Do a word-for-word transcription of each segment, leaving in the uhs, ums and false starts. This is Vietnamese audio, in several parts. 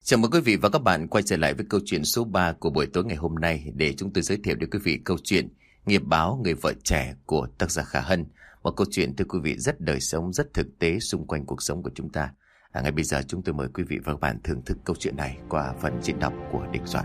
Chào mừng quý vị và các bạn quay trở lại với câu chuyện số ba của buổi tối ngày hôm nay, để chúng tôi giới thiệu đến quý vị câu chuyện Nghiệp báo người vợ trẻ của tác giả Khả Hân. Một câu chuyện thưa quý vị rất đời sống, rất thực tế xung quanh cuộc sống của chúng ta. À, ngay bây giờ chúng tôi mời quý vị và các bạn thưởng thức câu chuyện này qua phần diễn đọc của Đình Doãn.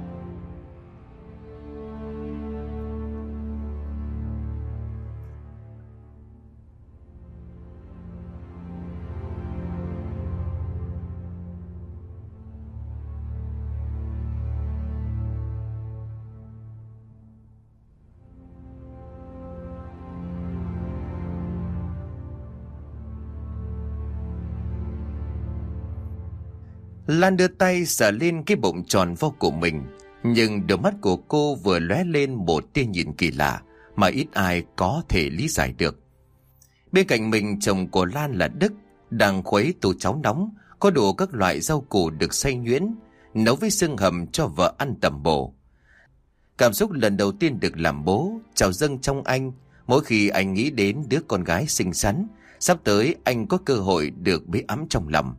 Lan đưa tay sờ lên cái bụng tròn vo của mình, nhưng đôi mắt của cô vừa lóe lên một tia nhìn kỳ lạ mà ít ai có thể lý giải được. Bên cạnh mình, chồng của Lan là Đức đang khuấy tô cháo nóng, có đủ các loại rau củ được xay nhuyễn, nấu với xương hầm cho vợ ăn tầm bổ. Cảm xúc lần đầu tiên được làm bố trào dâng trong anh mỗi khi anh nghĩ đến đứa con gái xinh xắn sắp tới anh có cơ hội được bế ấm trong lòng.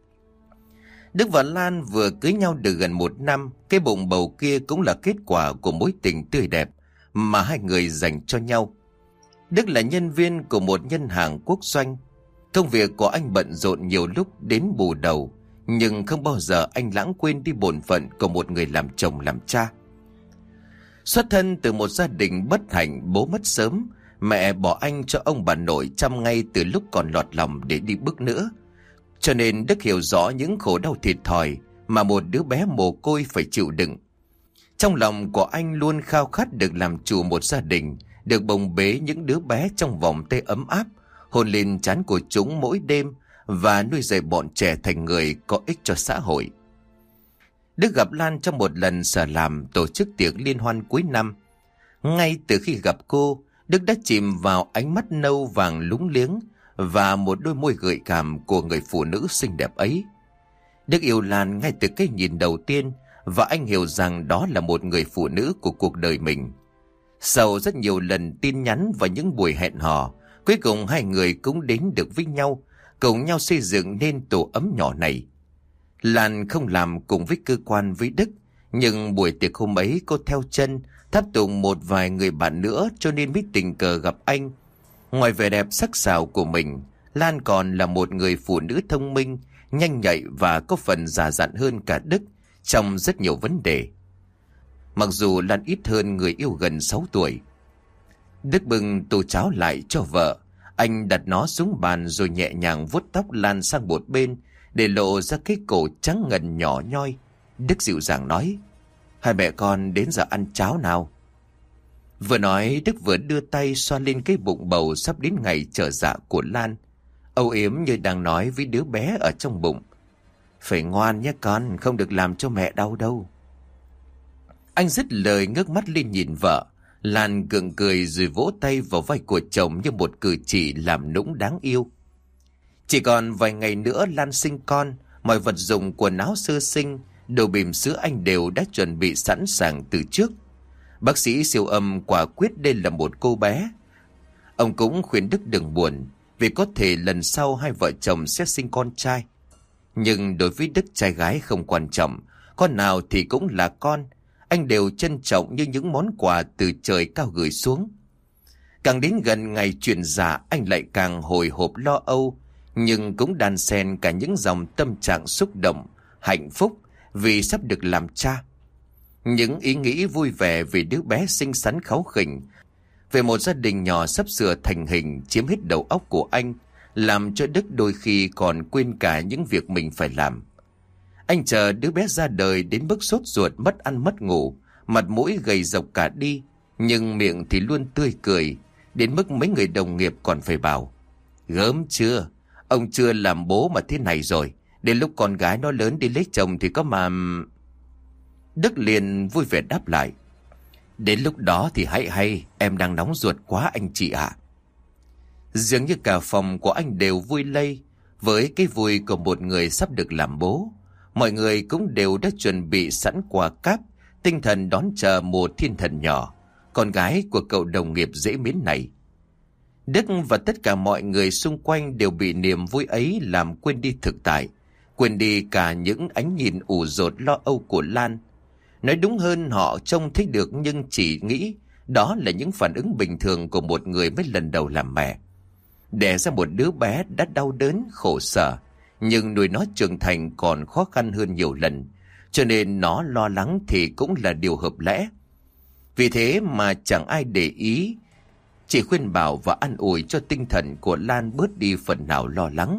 Đức và Lan vừa cưới nhau được gần một năm, cái bụng bầu kia cũng là kết quả của mối tình tươi đẹp mà hai người dành cho nhau. Đức là nhân viên của một ngân hàng quốc doanh. Công việc của anh bận rộn nhiều lúc đến bù đầu, nhưng không bao giờ anh lãng quên đi bổn phận của một người làm chồng làm cha. Xuất thân từ một gia đình bất hạnh, bố mất sớm, mẹ bỏ anh cho ông bà nội chăm ngay từ lúc còn lọt lòng để đi bước nữa. Cho nên Đức hiểu rõ những khổ đau thiệt thòi mà một đứa bé mồ côi phải chịu đựng. Trong lòng của anh luôn khao khát được làm chủ một gia đình, được bồng bế những đứa bé trong vòng tay ấm áp, hôn lên trán của chúng mỗi đêm và nuôi dạy bọn trẻ thành người có ích cho xã hội. Đức gặp Lan trong một lần sở làm tổ chức tiệc liên hoan cuối năm. Ngay từ khi gặp cô, Đức đã chìm vào ánh mắt nâu vàng lúng liếng và một đôi môi gợi cảm của người phụ nữ xinh đẹp ấy. Đức yêu Lan ngay từ cái nhìn đầu tiên, và anh hiểu rằng đó là một người phụ nữ của cuộc đời mình. Sau rất nhiều lần tin nhắn và những buổi hẹn hò, cuối cùng hai người cũng đến được với nhau, cùng nhau xây dựng nên tổ ấm nhỏ này. Lan không làm cùng với cơ quan với Đức, nhưng buổi tiệc hôm ấy cô theo chân tháp tùng một vài người bạn nữa, cho nên mới tình cờ gặp anh. Ngoài vẻ đẹp sắc sảo của mình, Lan còn là một người phụ nữ thông minh, nhanh nhạy và có phần già dặn hơn cả Đức trong rất nhiều vấn đề. Mặc dù Lan ít hơn người yêu gần sáu tuổi. Đức bưng tô cháo lại cho vợ. Anh đặt nó xuống bàn rồi nhẹ nhàng vuốt tóc Lan sang một bên để lộ ra cái cổ trắng ngần nhỏ nhoi. Đức dịu dàng nói: "Hai mẹ con đến giờ ăn cháo nào." Vừa nói, Đức vừa đưa tay xoa lên cái bụng bầu sắp đến ngày trở dạ của Lan, âu yếm như đang nói với đứa bé ở trong bụng: "Phải ngoan nhé con, không được làm cho mẹ đau đâu." Anh dứt lời ngước mắt lên nhìn vợ. Lan gượng cười rồi vỗ tay vào vai của chồng như một cử chỉ làm nũng đáng yêu. Chỉ còn vài ngày nữa Lan sinh con, mọi vật dụng quần áo sơ sinh, đồ bỉm sữa anh đều đã chuẩn bị sẵn sàng từ trước. Bác sĩ siêu âm quả quyết đây là một cô bé. Ông cũng khuyên Đức đừng buồn, vì có thể lần sau hai vợ chồng sẽ sinh con trai. Nhưng đối với Đức, trai gái không quan trọng, con nào thì cũng là con. Anh đều trân trọng như những món quà từ trời cao gửi xuống. Càng đến gần ngày chuyển dạ, anh lại càng hồi hộp lo âu, nhưng cũng đan xen cả những dòng tâm trạng xúc động, hạnh phúc vì sắp được làm cha. Những ý nghĩ vui vẻ về đứa bé xinh xắn kháu khỉnh, về một gia đình nhỏ sắp sửa thành hình chiếm hết đầu óc của anh, làm cho Đức đôi khi còn quên cả những việc mình phải làm. Anh chờ đứa bé ra đời đến mức sốt ruột, mất ăn mất ngủ, mặt mũi gầy rộc cả đi, nhưng miệng thì luôn tươi cười, đến mức mấy người đồng nghiệp còn phải bảo: "Gớm chưa, ông chưa làm bố mà thế này rồi, đến lúc con gái nó lớn đi lấy chồng thì có mà..." Đức liền vui vẻ đáp lại: "Đến lúc đó thì hãy hay, em đang nóng ruột quá anh chị ạ." Dường như cả phòng của anh đều vui lây với cái vui của một người sắp được làm bố. Mọi người cũng đều đã chuẩn bị sẵn quà cáp, tinh thần đón chờ một thiên thần nhỏ, con gái của cậu đồng nghiệp dễ mến này. Đức và tất cả mọi người xung quanh đều bị niềm vui ấy làm quên đi thực tại, quên đi cả những ánh nhìn ủ dột lo âu của Lan. Nói đúng hơn, họ trông thấy được nhưng chỉ nghĩ đó là những phản ứng bình thường của một người mới lần đầu làm mẹ. Đẻ ra một đứa bé đã đau đớn, khổ sở, nhưng nuôi nó trưởng thành còn khó khăn hơn nhiều lần, cho nên nó lo lắng thì cũng là điều hợp lẽ. Vì thế mà chẳng ai để ý, chỉ khuyên bảo và an ủi cho tinh thần của Lan bớt đi phần nào lo lắng.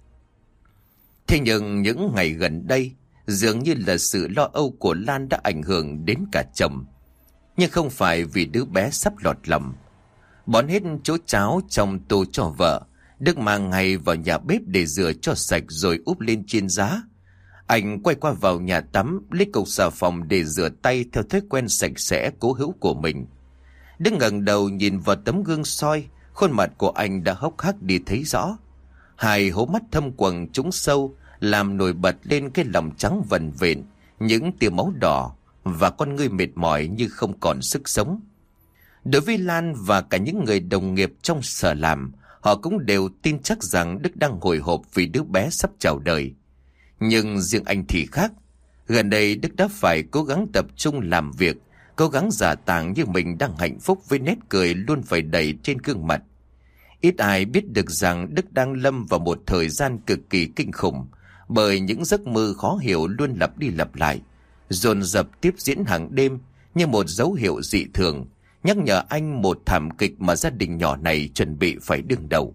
Thế nhưng những ngày gần đây, dường như là sự lo âu của Lan đã ảnh hưởng đến cả chồng. Nhưng không phải vì đứa bé sắp lọt lòng. Bón hết chỗ cháo trong tô cho vợ, Đức mang ngay vào nhà bếp để rửa cho sạch rồi úp lên trên giá. Anh quay qua vào nhà tắm, lấy cục xà phòng để rửa tay theo thói quen sạch sẽ cố hữu của mình. Đức ngẩng đầu nhìn vào tấm gương soi, khuôn mặt của anh đã hốc hác đi thấy rõ. Hai hố mắt thâm quầng trũng sâu làm nổi bật lên cái lòng trắng vần vện, những tia máu đỏ và con ngươi mệt mỏi như không còn sức sống. Đối với Lan và cả những người đồng nghiệp trong sở làm, họ cũng đều tin chắc rằng Đức đang hồi hộp vì đứa bé sắp chào đời. Nhưng riêng anh thì khác. Gần đây Đức đã phải cố gắng tập trung làm việc, cố gắng giả tàng như mình đang hạnh phúc với nét cười luôn phải đầy trên gương mặt. Ít ai biết được rằng Đức đang lâm vào một thời gian cực kỳ kinh khủng, bởi những giấc mơ khó hiểu luôn lặp đi lặp lại, dồn dập tiếp diễn hàng đêm như một dấu hiệu dị thường, nhắc nhở anh một thảm kịch mà gia đình nhỏ này chuẩn bị phải đương đầu.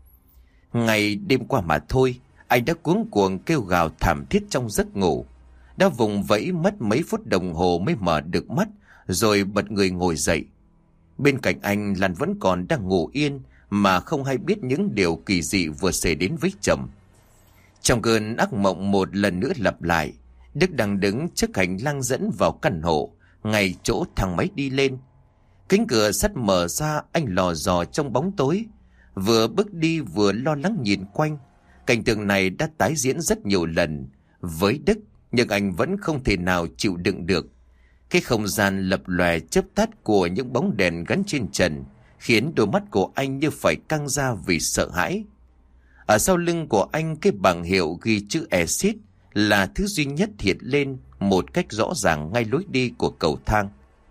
Ngày đêm qua mà thôi, anh đã cuống cuồng kêu gào thảm thiết trong giấc ngủ, đã vùng vẫy mất mấy phút đồng hồ mới mở được mắt, rồi bật người ngồi dậy. Bên cạnh anh, Lan vẫn còn đang ngủ yên mà không hay biết những điều kỳ dị vừa xảy đến với chồng. Trong cơn ác mộng một lần nữa lặp lại, Đức đang đứng trước hành lang dẫn vào căn hộ, ngay chỗ thang máy đi lên. Cánh cửa sắt mở ra, anh lò dò trong bóng tối, vừa bước đi vừa lo lắng nhìn quanh. Cảnh tượng này đã tái diễn rất nhiều lần với Đức, nhưng anh vẫn không thể nào chịu đựng được. Cái không gian lập lòe chớp tắt của những bóng đèn gắn trên trần khiến đôi mắt của anh như phải căng ra vì sợ hãi. Ở sau lưng của anh, cái bảng hiệu ghi chữ exit là thứ duy nhất hiện lên một cách rõ ràng ngay lối đi của cầu thang.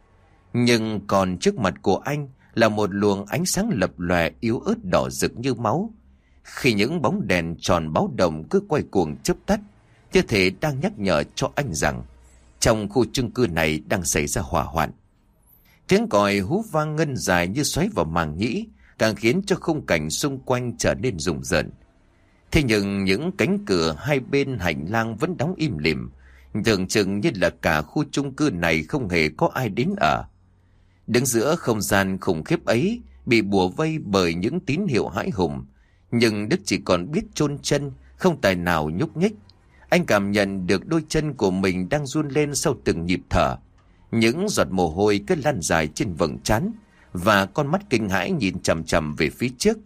Nhưng còn trước mặt của anh là một luồng ánh sáng lập lòe yếu ớt đỏ rực như máu. Khi những bóng đèn tròn báo động cứ quay cuồng chớp tắt, như thể đang nhắc nhở cho anh rằng trong khu chung cư này đang xảy ra hỏa hoạn. Tiếng còi hú vang ngân dài như xoáy vào màng nhĩ, càng khiến cho khung cảnh xung quanh trở nên rùng rợn. Thế nhưng những cánh cửa hai bên hành lang vẫn đóng im lìm, tưởng chừng như là cả khu chung cư này không hề có ai đến ở. Đứng giữa không gian khủng khiếp ấy, bị bủa vây bởi những tín hiệu hãi hùng, nhưng Đức chỉ còn biết chôn chân, không tài nào nhúc nhích. Anh cảm nhận được đôi chân của mình đang run lên sau từng nhịp thở. Những giọt mồ hôi cứ lăn dài trên vầng trán, và con mắt kinh hãi nhìn chằm chằm về phía trước.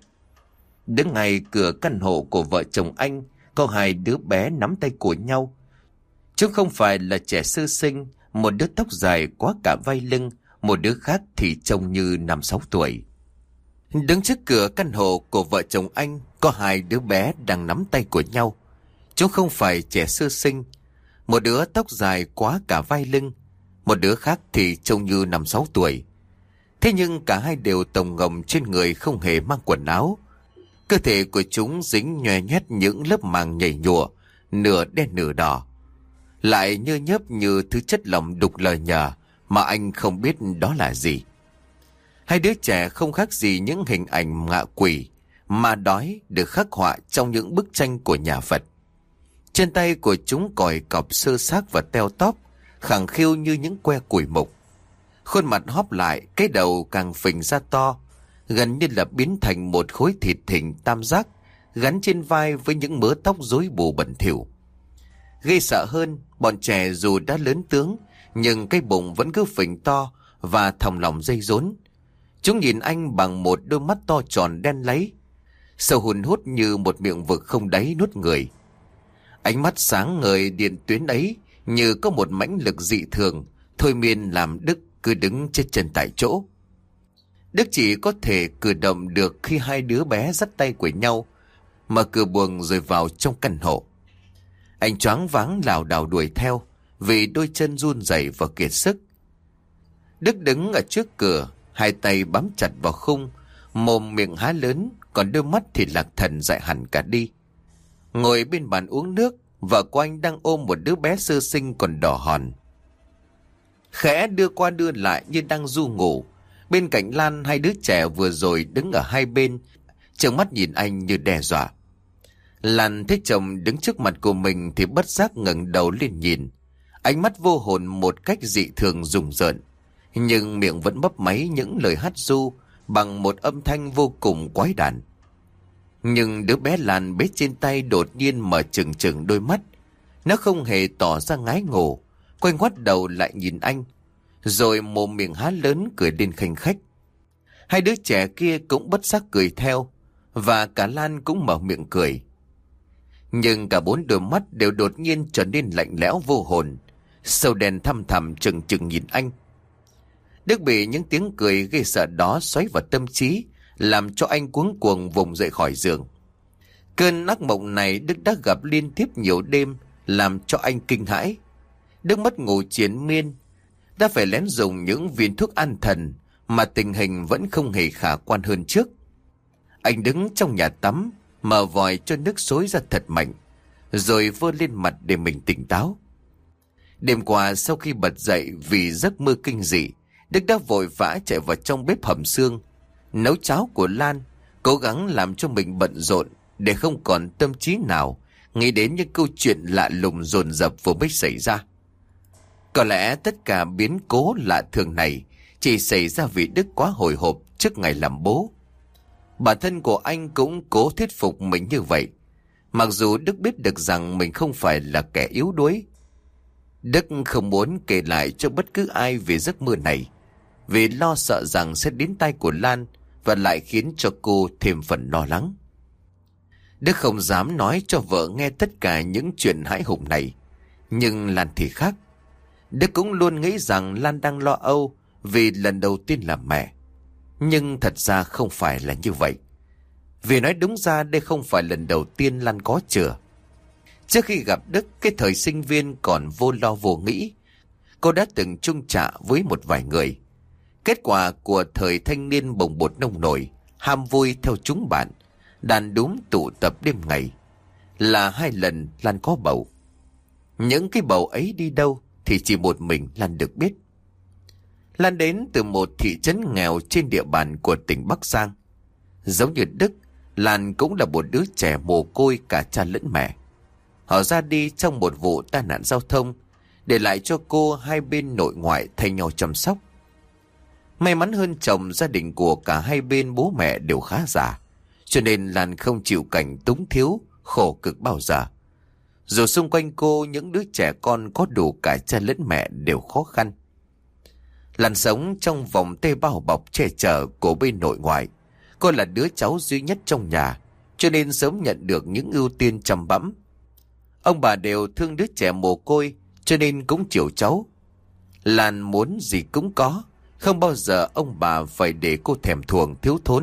Đứng ngay cửa căn hộ của vợ chồng anh, có hai đứa bé nắm tay của nhau. Chúng không phải là trẻ sơ sinh, một đứa tóc dài quá cả vai lưng, một đứa khác thì trông như năm sáu tuổi. Đứng trước cửa căn hộ của vợ chồng anh, có hai đứa bé đang nắm tay của nhau. Chúng không phải trẻ sơ sinh, một đứa tóc dài quá cả vai lưng, một đứa khác thì trông như năm sáu tuổi. Thế nhưng cả hai đều tồng ngồng trên người, không hề mang quần áo. Cơ thể của chúng dính nhòe nhét những lớp màng nhảy nhụa, nửa đen nửa đỏ, lại nhơ nhớp như thứ chất lỏng đục lời nhờ mà anh không biết đó là gì. Hai đứa trẻ không khác gì những hình ảnh ngạ quỷ mà đói được khắc họa trong những bức tranh của nhà Phật. Trên tay của chúng còi cọp sơ xác và teo tóp, khẳng khiu như những que củi mục. Khuôn mặt hóp lại, cái đầu càng phình ra to, gần như là biến thành một khối thịt thình tam giác, gắn trên vai với những mớ tóc rối bù bẩn thỉu. Gây sợ hơn, bọn trẻ dù đã lớn tướng, nhưng cái bụng vẫn cứ phình to và thòng lòng dây rốn. Chúng nhìn anh bằng một đôi mắt to tròn đen láy, sâu hun hút như một miệng vực không đáy nuốt người. Ánh mắt sáng ngời điện tuyến ấy như có một mãnh lực dị thường, thôi miên làm Đức cứ đứng chết chân tại chỗ. Đức chỉ có thể cử động được khi hai đứa bé dắt tay của nhau, mở cửa buồng rồi vào trong căn hộ. Anh choáng váng lảo đảo đuổi theo vì đôi chân run rẩy và kiệt sức. Đức đứng ở trước cửa, hai tay bám chặt vào khung, mồm miệng há lớn, còn đôi mắt thì lạc thần dại hẳn cả đi. Ngồi bên bàn uống nước, vợ của anh đang ôm một đứa bé sơ sinh còn đỏ hòn. Khẽ đưa qua đưa lại như đang ru ngủ. Bên cạnh Lan, hai đứa trẻ vừa rồi đứng ở hai bên, trợn mắt nhìn anh như đe dọa. Lan thấy chồng đứng trước mặt của mình thì bất giác ngẩng đầu lên nhìn. Ánh mắt vô hồn một cách dị thường rùng rợn, nhưng miệng vẫn mấp máy những lời hát ru bằng một âm thanh vô cùng quái đản. Nhưng đứa bé Lan bế trên tay đột nhiên mở trừng trừng đôi mắt. Nó không hề tỏ ra ngái ngủ, quay ngoắt đầu lại nhìn anh, rồi mồm miệng há lớn cười lên khanh khách. Hai đứa trẻ kia cũng bất giác cười theo, và cả Lan cũng mở miệng cười. Nhưng cả bốn đôi mắt đều đột nhiên trở nên lạnh lẽo vô hồn, sâu đen thăm thẳm trừng trừng nhìn anh. Đức bị những tiếng cười gây sợ đó xoáy vào tâm trí, làm cho anh cuống cuồng vùng dậy khỏi giường. Cơn ác mộng này Đức đã gặp liên tiếp nhiều đêm, làm cho anh kinh hãi. Đức mất ngủ triền miên, đã phải lén dùng những viên thuốc an thần, mà tình hình vẫn không hề khả quan hơn trước. Anh đứng trong nhà tắm, mở vòi cho nước xối ra thật mạnh, rồi vơ lên mặt để mình tỉnh táo. Đêm qua sau khi bật dậy vì giấc mơ kinh dị, Đức đã vội vã chạy vào trong bếp hầm xương, nấu cháo của Lan, cố gắng làm cho mình bận rộn để không còn tâm trí nào nghĩ đến những câu chuyện lạ lùng dồn dập vừa mới xảy ra. Có lẽ tất cả biến cố lạ thường này chỉ xảy ra vì Đức quá hồi hộp trước ngày làm bố. Bản thân của anh cũng cố thuyết phục mình như vậy, mặc dù Đức biết được rằng mình không phải là kẻ yếu đuối. Đức không muốn kể lại cho bất cứ ai về giấc mơ này, vì lo sợ rằng sẽ đến tai của Lan và lại khiến cho cô thêm phần lo lắng. Đức không dám nói cho vợ nghe tất cả những chuyện hãi hùng này, nhưng Lan thì khác. Đức cũng luôn nghĩ rằng Lan đang lo âu vì lần đầu tiên làm mẹ. Nhưng thật ra không phải là như vậy. Vì nói đúng ra đây không phải lần đầu tiên Lan có chữa. Trước khi gặp Đức, cái thời sinh viên còn vô lo vô nghĩ, cô đã từng chung chạ với một vài người. Kết quả của thời thanh niên bồng bột nông nổi, ham vui theo chúng bạn, đàn đúm tụ tập đêm ngày, là hai lần Lan có bầu. Những cái bầu ấy đi đâu thì chỉ một mình Lan được biết. Lan đến từ một thị trấn nghèo trên địa bàn của tỉnh Bắc Giang. Giống như Đức, Lan cũng là một đứa trẻ mồ côi cả cha lẫn mẹ. Họ ra đi trong một vụ tai nạn giao thông, để lại cho cô hai bên nội ngoại thay nhau chăm sóc. May mắn hơn chồng, gia đình của cả hai bên bố mẹ đều khá giả, cho nên Lan không chịu cảnh túng thiếu, khổ cực bao giờ. Dù xung quanh cô những đứa trẻ con có đủ cả cha lẫn mẹ đều khó khăn. Lan sống trong vòng tay bao bọc che chở của bên nội ngoại. Cô là đứa cháu duy nhất trong nhà, cho nên sớm nhận được những ưu tiên chăm bẵm. Ông bà đều thương đứa trẻ mồ côi, cho nên cũng chiều cháu. Lan muốn gì cũng có, không bao giờ ông bà phải để cô thèm thuồng thiếu thốn.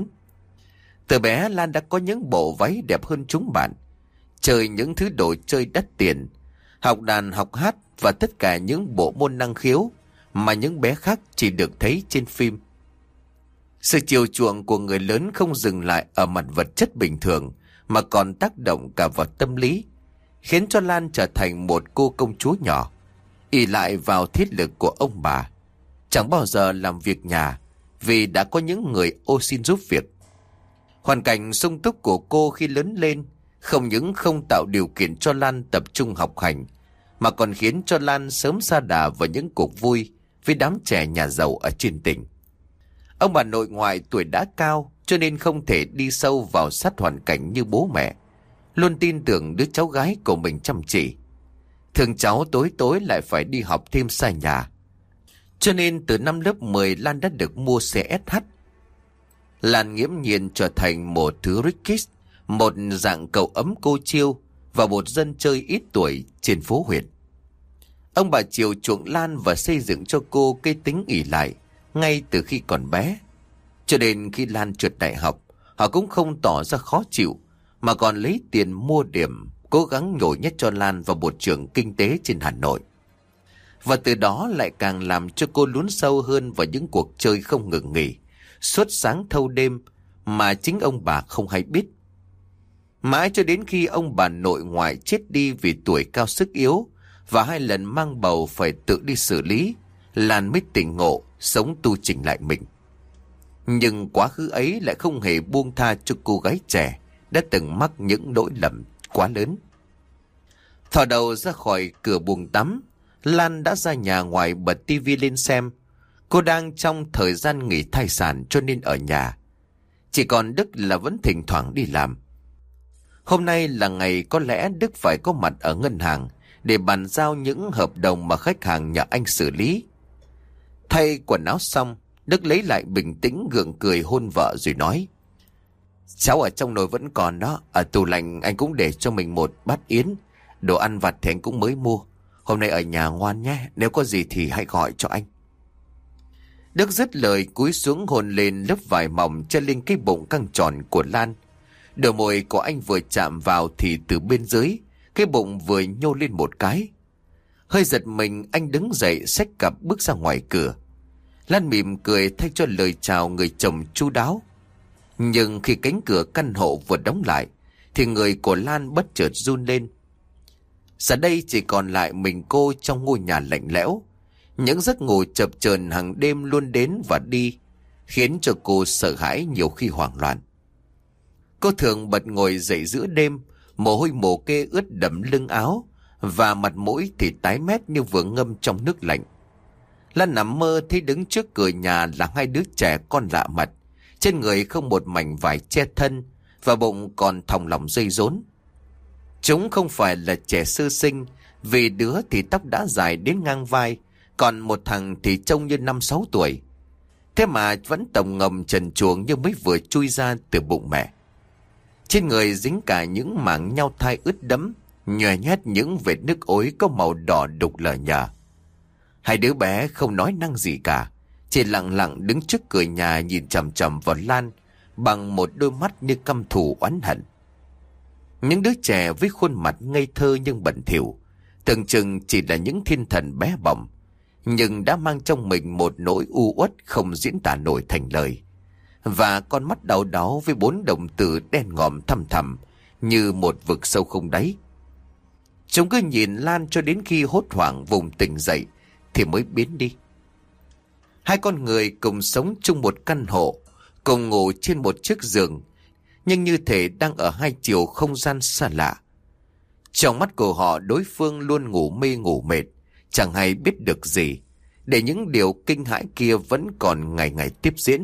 Từ bé Lan đã có những bộ váy đẹp hơn chúng bạn, chơi những thứ đồ chơi đắt tiền, học đàn học hát và tất cả những bộ môn năng khiếu mà những bé khác chỉ được thấy trên phim. Sự chiều chuộng của người lớn không dừng lại ở mặt vật chất bình thường, mà còn tác động cả vào tâm lý, khiến cho Lan trở thành một cô công chúa nhỏ, ỷ lại vào thiết lực của ông bà, chẳng bao giờ làm việc nhà vì đã có những người ô xin giúp việc. Hoàn cảnh sung túc của cô khi lớn lên không những không tạo điều kiện cho Lan tập trung học hành, mà còn khiến cho Lan sớm sa đà vào những cuộc vui với đám trẻ nhà giàu ở trên tỉnh. Ông bà nội ngoại tuổi đã cao, cho nên không thể đi sâu vào sát hoàn cảnh như bố mẹ, luôn tin tưởng đứa cháu gái của mình chăm chỉ. Thường cháu tối tối lại phải đi học thêm xa nhà, cho nên từ năm lớp mười Lan đã được mua xe ét hát. Lan nghiễm nhiên trở thành một thứ rich kid, một dạng cậu ấm cô chiêu và một dân chơi ít tuổi trên phố huyện. Ông bà chiều chuộng Lan và xây dựng cho cô cái tính ỷ lại ngay từ khi còn bé. Cho nên khi Lan trượt đại học, họ cũng không tỏ ra khó chịu, mà còn lấy tiền mua điểm cố gắng nhồi nhét cho Lan vào bộ trưởng kinh tế trên Hà Nội. Và từ đó lại càng làm cho cô lún sâu hơn vào những cuộc chơi không ngừng nghỉ, suốt sáng thâu đêm mà chính ông bà không hay biết. Mãi cho đến khi ông bà nội ngoại chết đi vì tuổi cao sức yếu và hai lần mang bầu phải tự đi xử lý, Lan mới tỉnh ngộ, sống tu chỉnh lại mình. Nhưng quá khứ ấy lại không hề buông tha cho cô gái trẻ đã từng mắc những lỗi lầm quá lớn. Thò đầu ra khỏi cửa buồng tắm, Lan đã ra nhà ngoài bật tivi lên xem. Cô đang trong thời gian nghỉ thai sản cho nên ở nhà. Chỉ còn Đức là vẫn thỉnh thoảng đi làm. Hôm nay là ngày có lẽ Đức phải có mặt ở ngân hàng để bàn giao những hợp đồng mà khách hàng nhờ anh xử lý. Thay quần áo xong, Đức lấy lại bình tĩnh, gượng cười hôn vợ rồi nói: "Cháu ở trong nồi vẫn còn đó, ở tủ lạnh anh cũng để cho mình một bát yến. Đồ ăn vặt thì anh cũng mới mua. Hôm nay ở nhà ngoan nhé, nếu có gì thì hãy gọi cho anh." Đức dứt lời cúi xuống hôn lên lớp vải mỏng che lên cái bụng căng tròn của Lan. Đôi môi của anh vừa chạm vào thì từ bên dưới, cái bụng vừa nhô lên một cái. Hơi giật mình, anh đứng dậy xách cặp bước ra ngoài cửa. Lan mỉm cười thay cho lời chào người chồng chu đáo. Nhưng khi cánh cửa căn hộ vừa đóng lại thì người của Lan bất chợt run lên. Giờ đây chỉ còn lại mình cô trong ngôi nhà lạnh lẽo. Những giấc ngủ chập chờn hàng đêm luôn đến và đi, khiến cho cô sợ hãi, nhiều khi hoảng loạn. Cô thường bật ngồi dậy giữa đêm, mồ hôi mồ kê ướt đẫm lưng áo và mặt mũi thì tái mét như vừa ngâm trong nước lạnh. Lan nằm mơ thấy đứng trước cửa nhà là hai đứa trẻ con lạ mặt, trên người không một mảnh vải che thân và bụng còn thòng lọng dây rốn. Chúng không phải là trẻ sơ sinh, vì đứa thì tóc đã dài đến ngang vai, còn một thằng thì trông như năm sáu tuổi. Thế mà vẫn tổng ngầm trần truồng như mới vừa chui ra từ bụng mẹ. Trên người dính cả những mảng nhau thai ướt đẫm, nhòe nhét những vệt nước ối có màu đỏ đục lờ nhờ. Hai đứa bé không nói năng gì cả, chỉ lặng lặng đứng trước cửa nhà nhìn chằm chằm vào Lan bằng một đôi mắt như căm thù oán hận. Những đứa trẻ với khuôn mặt ngây thơ nhưng bẩn thỉu, tưởng chừng chỉ là những thiên thần bé bỏng, nhưng đã mang trong mình một nỗi u uất không diễn tả nổi thành lời. Và con mắt đau đáu với bốn đồng tử đen ngòm thăm thẳm như một vực sâu không đáy. Chúng cứ nhìn Lan cho đến khi hốt hoảng vùng tỉnh dậy thì mới biến đi. Hai con người cùng sống chung một căn hộ, cùng ngủ trên một chiếc giường, nhưng như thể đang ở hai chiều không gian xa lạ. Trong mắt của họ, đối phương luôn ngủ mê ngủ mệt, chẳng hay biết được gì, để những điều kinh hãi kia vẫn còn ngày ngày tiếp diễn.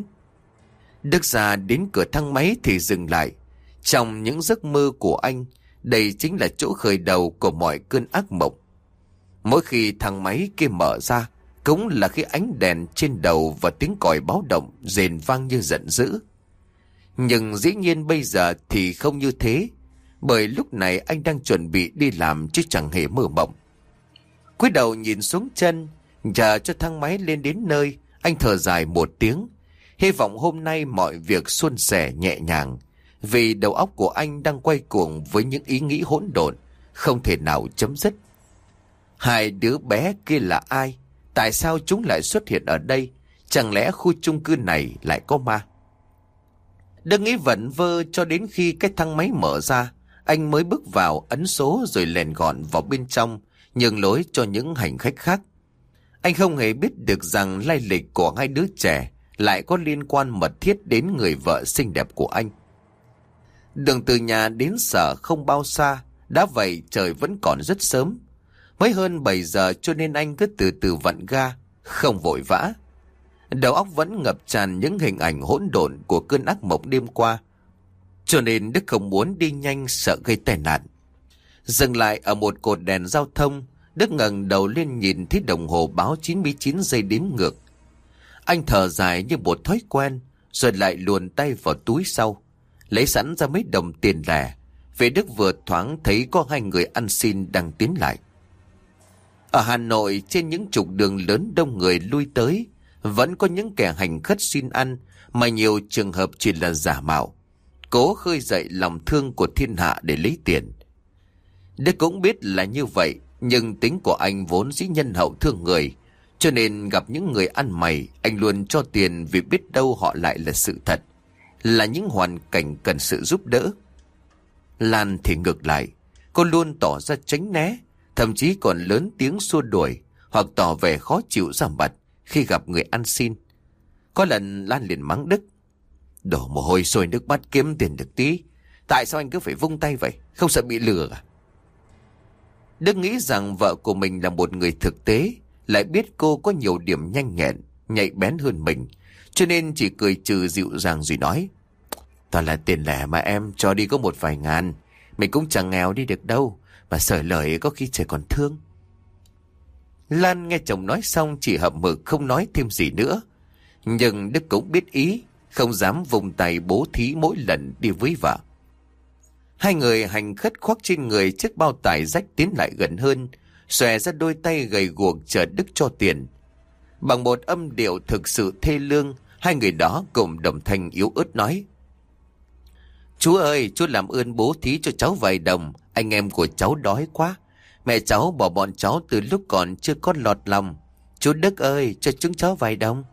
Đức ra đến cửa thang máy thì dừng lại. Trong những giấc mơ của anh, đây chính là chỗ khởi đầu của mọi cơn ác mộng. Mỗi khi thang máy kia mở ra, cũng là khi ánh đèn trên đầu và tiếng còi báo động rền vang như giận dữ. Nhưng dĩ nhiên bây giờ thì không như thế, bởi lúc này anh đang chuẩn bị đi làm chứ chẳng hề mơ mộng. Cúi đầu nhìn xuống chân, chờ cho thang máy lên đến nơi, anh thở dài một tiếng, hy vọng hôm nay mọi việc suôn sẻ nhẹ nhàng, vì đầu óc của anh đang quay cuồng với những ý nghĩ hỗn độn, không thể nào chấm dứt. Hai đứa bé kia là ai? Tại sao chúng lại xuất hiện ở đây? Chẳng lẽ khu chung cư này lại có ma? Đừng nghĩ vẩn vơ cho đến khi cái thang máy mở ra, anh mới bước vào ấn số rồi lèn gọn vào bên trong, nhường lối cho những hành khách khác. Anh không hề biết được rằng lai lịch của hai đứa trẻ lại có liên quan mật thiết đến người vợ xinh đẹp của anh. Đường từ nhà đến sở không bao xa, đã vậy trời vẫn còn rất sớm. Mới hơn bảy giờ cho nên anh cứ từ từ vặn ga, không vội vã. Đầu óc vẫn ngập tràn những hình ảnh hỗn độn của cơn ác mộng đêm qua, cho nên Đức không muốn đi nhanh sợ gây tai nạn. Dừng lại ở một cột đèn giao thông, Đức ngẩng đầu lên nhìn thấy đồng hồ báo chín mươi chín giây đếm ngược. Anh thở dài như một thói quen, rồi lại luồn tay vào túi sau, lấy sẵn ra mấy đồng tiền lẻ, vì Đức vừa thoáng thấy có hai người ăn xin đang tiến lại. Ở Hà Nội, trên những trục đường lớn đông người lui tới, vẫn có những kẻ hành khất xin ăn, mà nhiều trường hợp chỉ là giả mạo, cố khơi dậy lòng thương của thiên hạ để lấy tiền. Đức cũng biết là như vậy, nhưng tính của anh vốn dĩ nhân hậu thương người, cho nên gặp những người ăn mày, anh luôn cho tiền vì biết đâu họ lại là sự thật, là những hoàn cảnh cần sự giúp đỡ. Lan thì ngược lại, cô luôn tỏ ra tránh né, thậm chí còn lớn tiếng xua đuổi hoặc tỏ vẻ khó chịu ra mặt khi gặp người ăn xin. Có lần Lan liền mắng Đức: "Đổ mồ hôi sôi nước mắt kiếm tiền được tí, tại sao anh cứ phải vung tay vậy, không sợ bị lừa à?" Đức nghĩ rằng vợ của mình là một người thực tế, lại biết cô có nhiều điểm nhanh nhẹn, nhạy bén hơn mình, cho nên chỉ cười trừ dịu dàng rồi nói: "Toàn là tiền lẻ mà em, cho đi có một vài ngàn, mình cũng chẳng nghèo đi được đâu, mà sởi lời có khi trời còn thương." Lan nghe chồng nói xong chỉ hậm hực không nói thêm gì nữa, nhưng Đức cũng biết ý, không dám vùng tay bố thí mỗi lần đi với vợ. Hai người hành khất khoác trên người chiếc bao tải rách tiến lại gần hơn, xòe ra đôi tay gầy guộc chờ Đức cho tiền. Bằng một âm điệu thực sự thê lương, hai người đó cùng đồng thanh yếu ớt nói: "Chú ơi, chú làm ơn bố thí cho cháu vài đồng, anh em của cháu đói quá. Mẹ cháu bỏ bọn cháu từ lúc còn chưa có lọt lòng. Chú Đức ơi, cho chúng cháu vài đồng."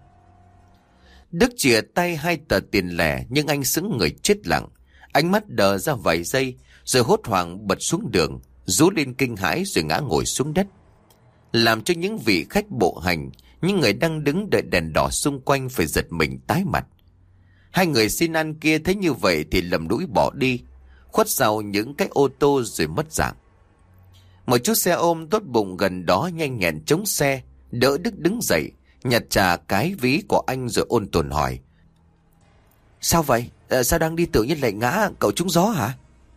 Đức chìa tay hai tờ tiền lẻ, nhưng anh sững người chết lặng, ánh mắt đờ ra vài giây, rồi hốt hoảng bật xuống đường, rú lên kinh hãi rồi ngã ngồi xuống đất, làm cho những vị khách bộ hành, những người đang đứng đợi đèn đỏ xung quanh phải giật mình tái mặt. Hai người xin ăn kia thấy như vậy thì lầm lũi bỏ đi, khuất sau những cái ô tô rồi mất dạng. Một chiếc xe ôm tốt bụng gần đó nhanh nhẹn chống xe, đỡ Đức đứng dậy, nhặt trà cái ví của anh rồi ôn tồn hỏi: "Sao vậy? À, sao đang đi tự nhiên lại ngã, cậu trúng gió hả?"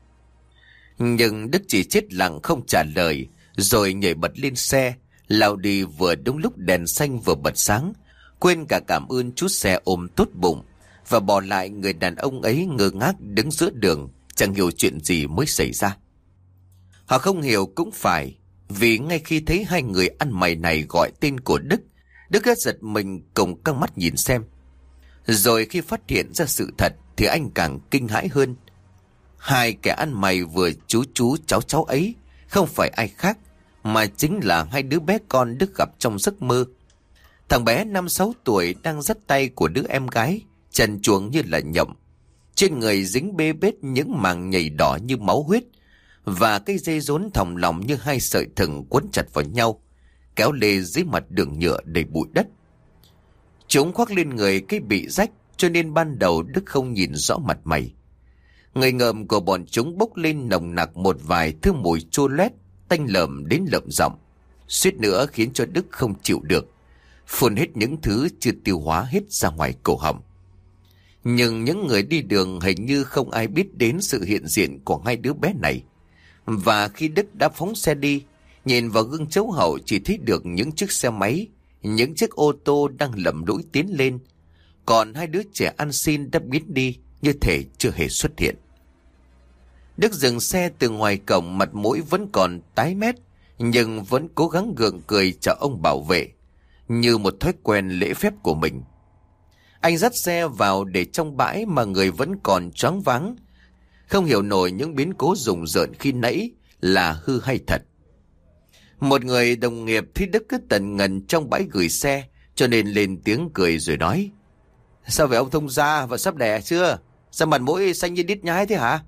Nhưng Đức chỉ chết lặng không trả lời, rồi nhảy bật lên xe, lao đi vừa đúng lúc đèn xanh vừa bật sáng, quên cả cảm ơn chú xe ôm tốt bụng, và bỏ lại người đàn ông ấy ngơ ngác đứng giữa đường, chẳng hiểu chuyện gì mới xảy ra. Họ không hiểu cũng phải, vì ngay khi thấy hai người ăn mày này gọi tên của Đức, Đức rất giật mình cùng căng mắt nhìn xem. Rồi khi phát hiện ra sự thật thì anh càng kinh hãi hơn. Hai kẻ ăn mày vừa chú chú cháu cháu ấy không phải ai khác, mà chính là hai đứa bé con Đức gặp trong giấc mơ. Thằng bé năm sáu tuổi đang dắt tay của đứa em gái, trần truồng như là nhộng, trên người dính bê bết những màng nhầy đỏ như máu huyết, và cây dây rốn thòng lọng như hai sợi thừng quấn chặt vào nhau, kéo lê dưới mặt đường nhựa đầy bụi đất. Chúng khoác lên người cái bị rách, cho nên ban đầu Đức không nhìn rõ mặt mày. Người ngợm của bọn chúng bốc lên nồng nặc một vài thứ mùi chua loét, tanh lợm đến lợm giọng, suýt nữa khiến cho Đức không chịu được, phun hết những thứ chưa tiêu hóa hết ra ngoài cổ họng. Nhưng những người đi đường hình như không ai biết đến sự hiện diện của hai đứa bé này. Và khi Đức đã phóng xe đi, nhìn vào gương chiếu hậu chỉ thấy được những chiếc xe máy, những chiếc ô tô đang lầm lũi tiến lên, còn hai đứa trẻ ăn xin đã biến đi như thể chưa hề xuất hiện. Đức dừng xe từ ngoài cổng, mặt mũi vẫn còn tái mét, nhưng vẫn cố gắng gượng cười chào ông bảo vệ, như một thói quen lễ phép của mình. Anh dắt xe vào để trong bãi mà người vẫn còn choáng váng, không hiểu nổi những biến cố rùng rợn khi nãy là hư hay thật. Một người đồng nghiệp thấy Đức cứ tần ngần trong bãi gửi xe, cho nên lên tiếng cười rồi nói: "Sao vậy ông thông gia, và sắp đẻ chưa? Sao mặt mũi xanh như đít nhái thế hả?"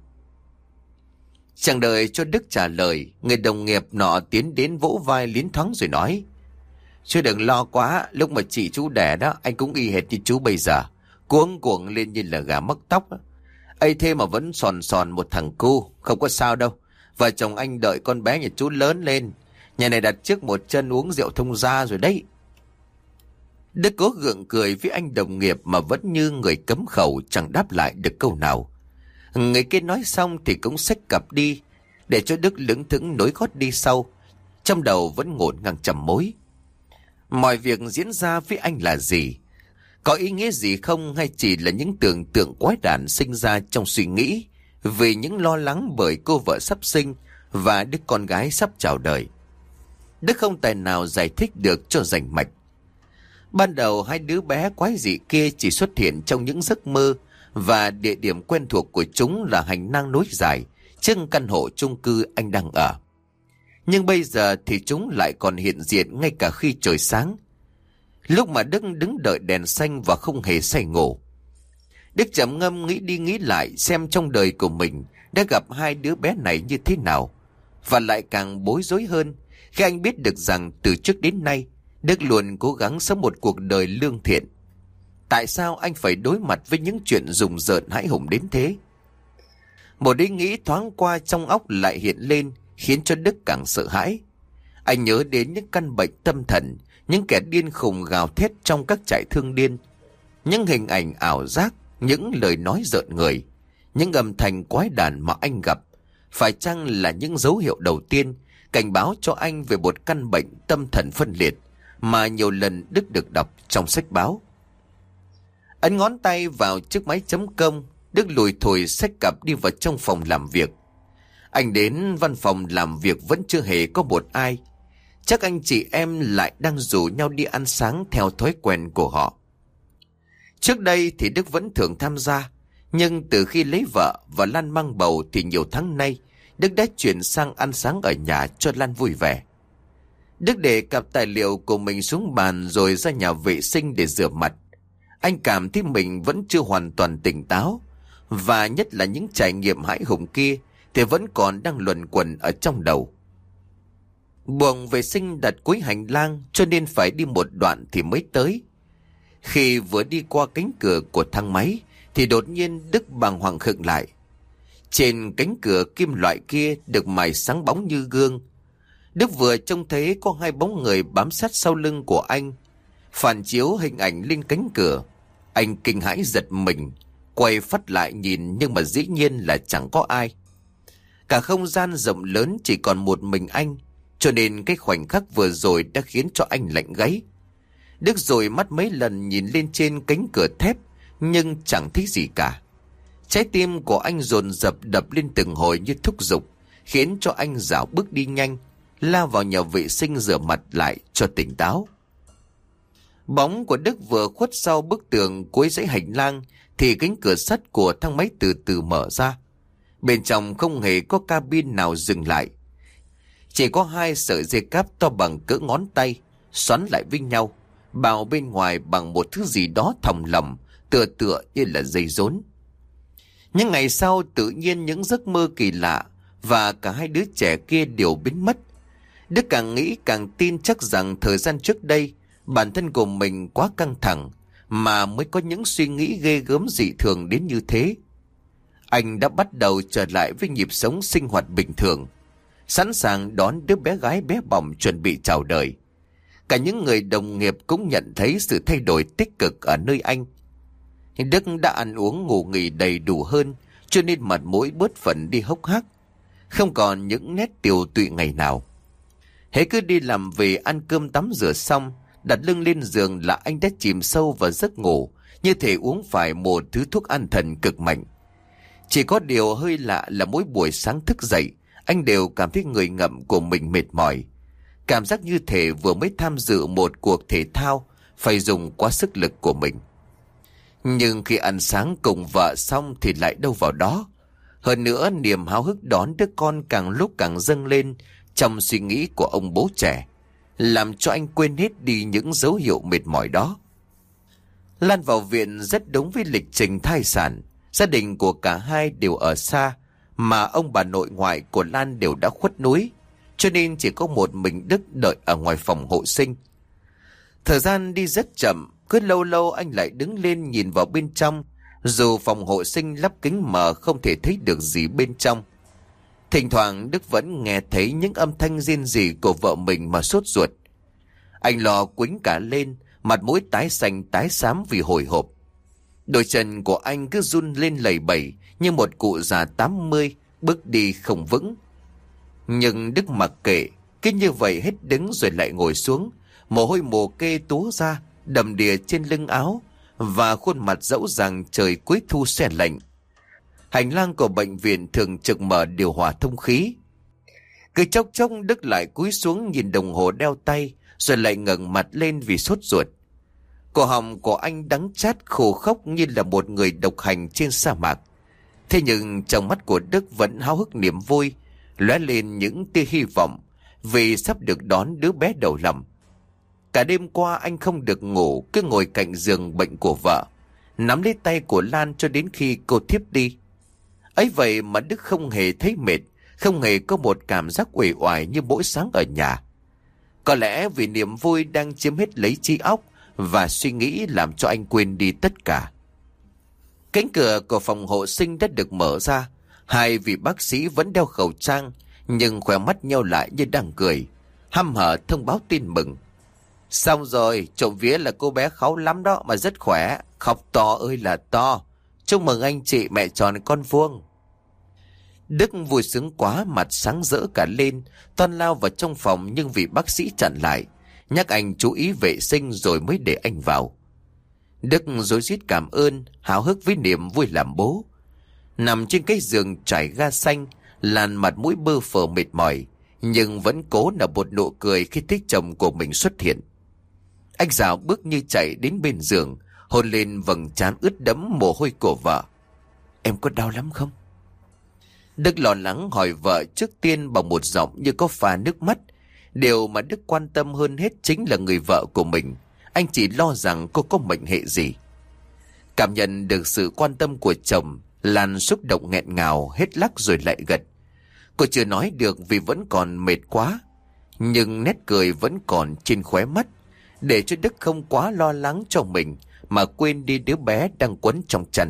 Chẳng đợi cho Đức trả lời, người đồng nghiệp nọ tiến đến vỗ vai liến thoáng rồi nói: "Chứ đừng lo quá, lúc mà chị chú đẻ đó anh cũng y hệt như chú bây giờ, cuống cuồng lên như là gà mắc tóc. Ây thế mà vẫn sòn sòn một thằng cu, không có sao đâu. Vợ chồng anh đợi con bé nhà chú lớn lên, nhà này đặt trước một chân uống rượu thông gia rồi đấy." Đức cố gượng cười với anh đồng nghiệp mà vẫn như người cấm khẩu, chẳng đáp lại được câu nào. Người kia nói xong thì cũng xách cặp đi, để cho Đức lững thững nối gót đi sau, trong đầu vẫn ngổn ngang trầm mối. Mọi việc diễn ra với anh là gì? Có ý nghĩa gì không, hay chỉ là những tưởng tượng quái đản sinh ra trong suy nghĩ vì những lo lắng bởi cô vợ sắp sinh và đứa con gái sắp chào đời? Đức không tài nào giải thích được cho rành mạch. Ban đầu hai đứa bé quái dị kia chỉ xuất hiện trong những giấc mơ, và địa điểm quen thuộc của chúng là hành lang nối dài trước căn hộ chung cư anh đang ở. Nhưng bây giờ thì chúng lại còn hiện diện ngay cả khi trời sáng. Lúc mà Đức đứng đợi đèn xanh và không hề say ngủ, Đức trầm ngâm nghĩ đi nghĩ lại xem trong đời của mình đã gặp hai đứa bé này như thế nào. Và lại càng bối rối hơn khi anh biết được rằng từ trước đến nay Đức luôn cố gắng sống một cuộc đời lương thiện. Tại sao anh phải đối mặt với những chuyện rùng rợn hãi hùng đến thế? Một ý nghĩ thoáng qua trong óc lại hiện lên, khiến cho Đức càng sợ hãi. Anh nhớ đến những căn bệnh tâm thần, những kẻ điên khùng gào thét trong các trại thương điên, những hình ảnh ảo giác, những lời nói rợn người, những âm thanh quái đản mà anh gặp. Phải chăng là những dấu hiệu đầu tiên cảnh báo cho anh về một căn bệnh tâm thần phân liệt mà nhiều lần Đức được đọc trong sách báo? Ấn ngón tay vào chiếc máy chấm công, Đức lùi thổi xách cặp đi vào trong phòng làm việc. Anh đến văn phòng làm việc vẫn chưa hề có một ai. Chắc anh chị em lại đang rủ nhau đi ăn sáng theo thói quen của họ. Trước đây thì Đức vẫn thường tham gia, nhưng từ khi lấy vợ và Lan mang bầu thì nhiều tháng nay Đức đã chuyển sang ăn sáng ở nhà cho Lan vui vẻ. Đức để cặp tài liệu của mình xuống bàn rồi ra nhà vệ sinh để rửa mặt. Anh cảm thấy mình vẫn chưa hoàn toàn tỉnh táo, và nhất là những trải nghiệm hãi hùng kia thì vẫn còn đang luẩn quẩn ở trong đầu. Buồng vệ sinh đặt cuối hành lang cho nên phải đi một đoạn thì mới tới. Khi vừa đi qua cánh cửa của thang máy thì đột nhiên Đức bàng hoàng khựng lại. Trên cánh cửa kim loại kia được mài sáng bóng như gương. Đức vừa trông thấy có hai bóng người bám sát sau lưng của anh, phản chiếu hình ảnh lên cánh cửa. Anh kinh hãi giật mình, quay phắt lại nhìn nhưng mà dĩ nhiên là chẳng có ai. Cả không gian rộng lớn chỉ còn một mình anh, cho nên cái khoảnh khắc vừa rồi đã khiến cho anh lạnh gáy. Đức dụi mắt mấy lần nhìn lên trên cánh cửa thép nhưng chẳng thấy gì cả. Trái tim của anh dồn dập đập lên từng hồi như thúc giục, khiến cho anh rảo bước đi nhanh, lao vào nhà vệ sinh rửa mặt lại cho tỉnh táo. Bóng của Đức vừa khuất sau bức tường cuối dãy hành lang thì cánh cửa sắt của thang máy từ từ mở ra. Bên trong không hề có cabin nào dừng lại. Chỉ có hai sợi dây cáp to bằng cỡ ngón tay xoắn lại với nhau, bao bên ngoài bằng một thứ gì đó thòng lọng, tựa tựa như là dây rốn. Những ngày sau tự nhiên những giấc mơ kỳ lạ và cả hai đứa trẻ kia đều biến mất. Đức càng nghĩ càng tin chắc rằng thời gian trước đây bản thân của mình quá căng thẳng mà mới có những suy nghĩ ghê gớm dị thường đến như thế. Anh đã bắt đầu trở lại với nhịp sống sinh hoạt bình thường, sẵn sàng đón đứa bé gái bé bỏng chuẩn bị chào đời. Cả những người đồng nghiệp cũng nhận thấy sự thay đổi tích cực ở nơi anh. Đức đã ăn uống ngủ nghỉ đầy đủ hơn, cho nên mặt mũi bớt phần đi hốc hác, không còn những nét tiều tụy ngày nào. Hễ cứ đi làm về ăn cơm tắm rửa xong, đặt lưng lên giường là anh đã chìm sâu vào giấc ngủ, như thể uống phải một thứ thuốc an thần cực mạnh. Chỉ có điều hơi lạ là mỗi buổi sáng thức dậy, anh đều cảm thấy người ngậm của mình mệt mỏi. Cảm giác như thể vừa mới tham dự một cuộc thể thao, phải dùng quá sức lực của mình. Nhưng khi ăn sáng cùng vợ xong thì lại đâu vào đó. Hơn nữa, niềm háo hức đón đứa con càng lúc càng dâng lên trong suy nghĩ của ông bố trẻ, làm cho anh quên hết đi những dấu hiệu mệt mỏi đó. Lan vào viện rất đúng với lịch trình thai sản. Gia đình của cả hai đều ở xa, mà ông bà nội ngoại của Lan đều đã khuất núi, cho nên chỉ có một mình Đức đợi ở ngoài phòng hộ sinh. Thời gian đi rất chậm, cứ lâu lâu anh lại đứng lên nhìn vào bên trong, dù phòng hộ sinh lắp kính mờ không thể thấy được gì bên trong. Thỉnh thoảng Đức vẫn nghe thấy những âm thanh rên rỉ của vợ mình mà sốt ruột. Anh lo quýnh cả lên, mặt mũi tái xanh tái xám vì hồi hộp. Đôi chân của anh cứ run lên lẩy bẩy như một cụ già tám mươi, bước đi không vững. Nhưng Đức mặc kệ, cứ như vậy hết đứng rồi lại ngồi xuống, mồ hôi mồ kê túa ra, đầm đìa trên lưng áo, và khuôn mặt dẫu rằng trời cuối thu se lạnh. Hành lang của bệnh viện thường trực mở điều hòa thông khí. Cứ chốc chốc Đức lại cúi xuống nhìn đồng hồ đeo tay, rồi lại ngẩng mặt lên vì sốt ruột. Cổ họng của anh đắng chát khô khốc như là một người độc hành trên sa mạc. Thế nhưng trong mắt của Đức vẫn háo hức niềm vui, lóe lên những tia hy vọng, vì sắp được đón đứa bé đầu lòng. Cả đêm qua anh không được ngủ, cứ ngồi cạnh giường bệnh của vợ, nắm lấy tay của Lan cho đến khi cô thiếp đi. Ấy vậy mà Đức không hề thấy mệt, không hề có một cảm giác uể oải như mỗi sáng ở nhà. Có lẽ vì niềm vui đang chiếm hết lấy trí óc và suy nghĩ làm cho anh quên đi tất cả. Cánh cửa của phòng hộ sinh đã được mở ra. Hai vị bác sĩ vẫn đeo khẩu trang, nhưng khóe mắt nheo lại như đang cười, hăm hở thông báo tin mừng. Xong rồi, trộm vía là cô bé kháu lắm đó mà rất khỏe, khóc to ơi là to. Chúc mừng anh chị mẹ tròn con vuông. Đức vui sướng quá, mặt sáng rỡ cả lên, toan lao vào trong phòng nhưng vị bác sĩ chặn lại, nhắc anh chú ý vệ sinh rồi mới để anh vào. Đức rối rít cảm ơn, háo hức với niềm vui làm bố. Nằm trên cái giường trải ga xanh, Lan mặt mũi bơ phờ mệt mỏi, nhưng vẫn cố nở một nụ cười khi thấy chồng của mình xuất hiện. Anh Dạo bước như chạy đến bên giường, hôn lên vầng trán ướt đẫm mồ hôi của vợ. Em có đau lắm không? Đức lo lắng hỏi vợ trước tiên bằng một giọng như có pha nước mắt. Điều mà Đức quan tâm hơn hết chính là người vợ của mình. Anh chỉ lo rằng cô có mệnh hệ gì. Cảm nhận được sự quan tâm của chồng, Lan xúc động nghẹn ngào, hết lắc rồi lại gật. Cô chưa nói được vì vẫn còn mệt quá, nhưng nét cười vẫn còn trên khóe mắt, để cho Đức không quá lo lắng cho mình mà quên đi đứa bé đang quấn trong chăn.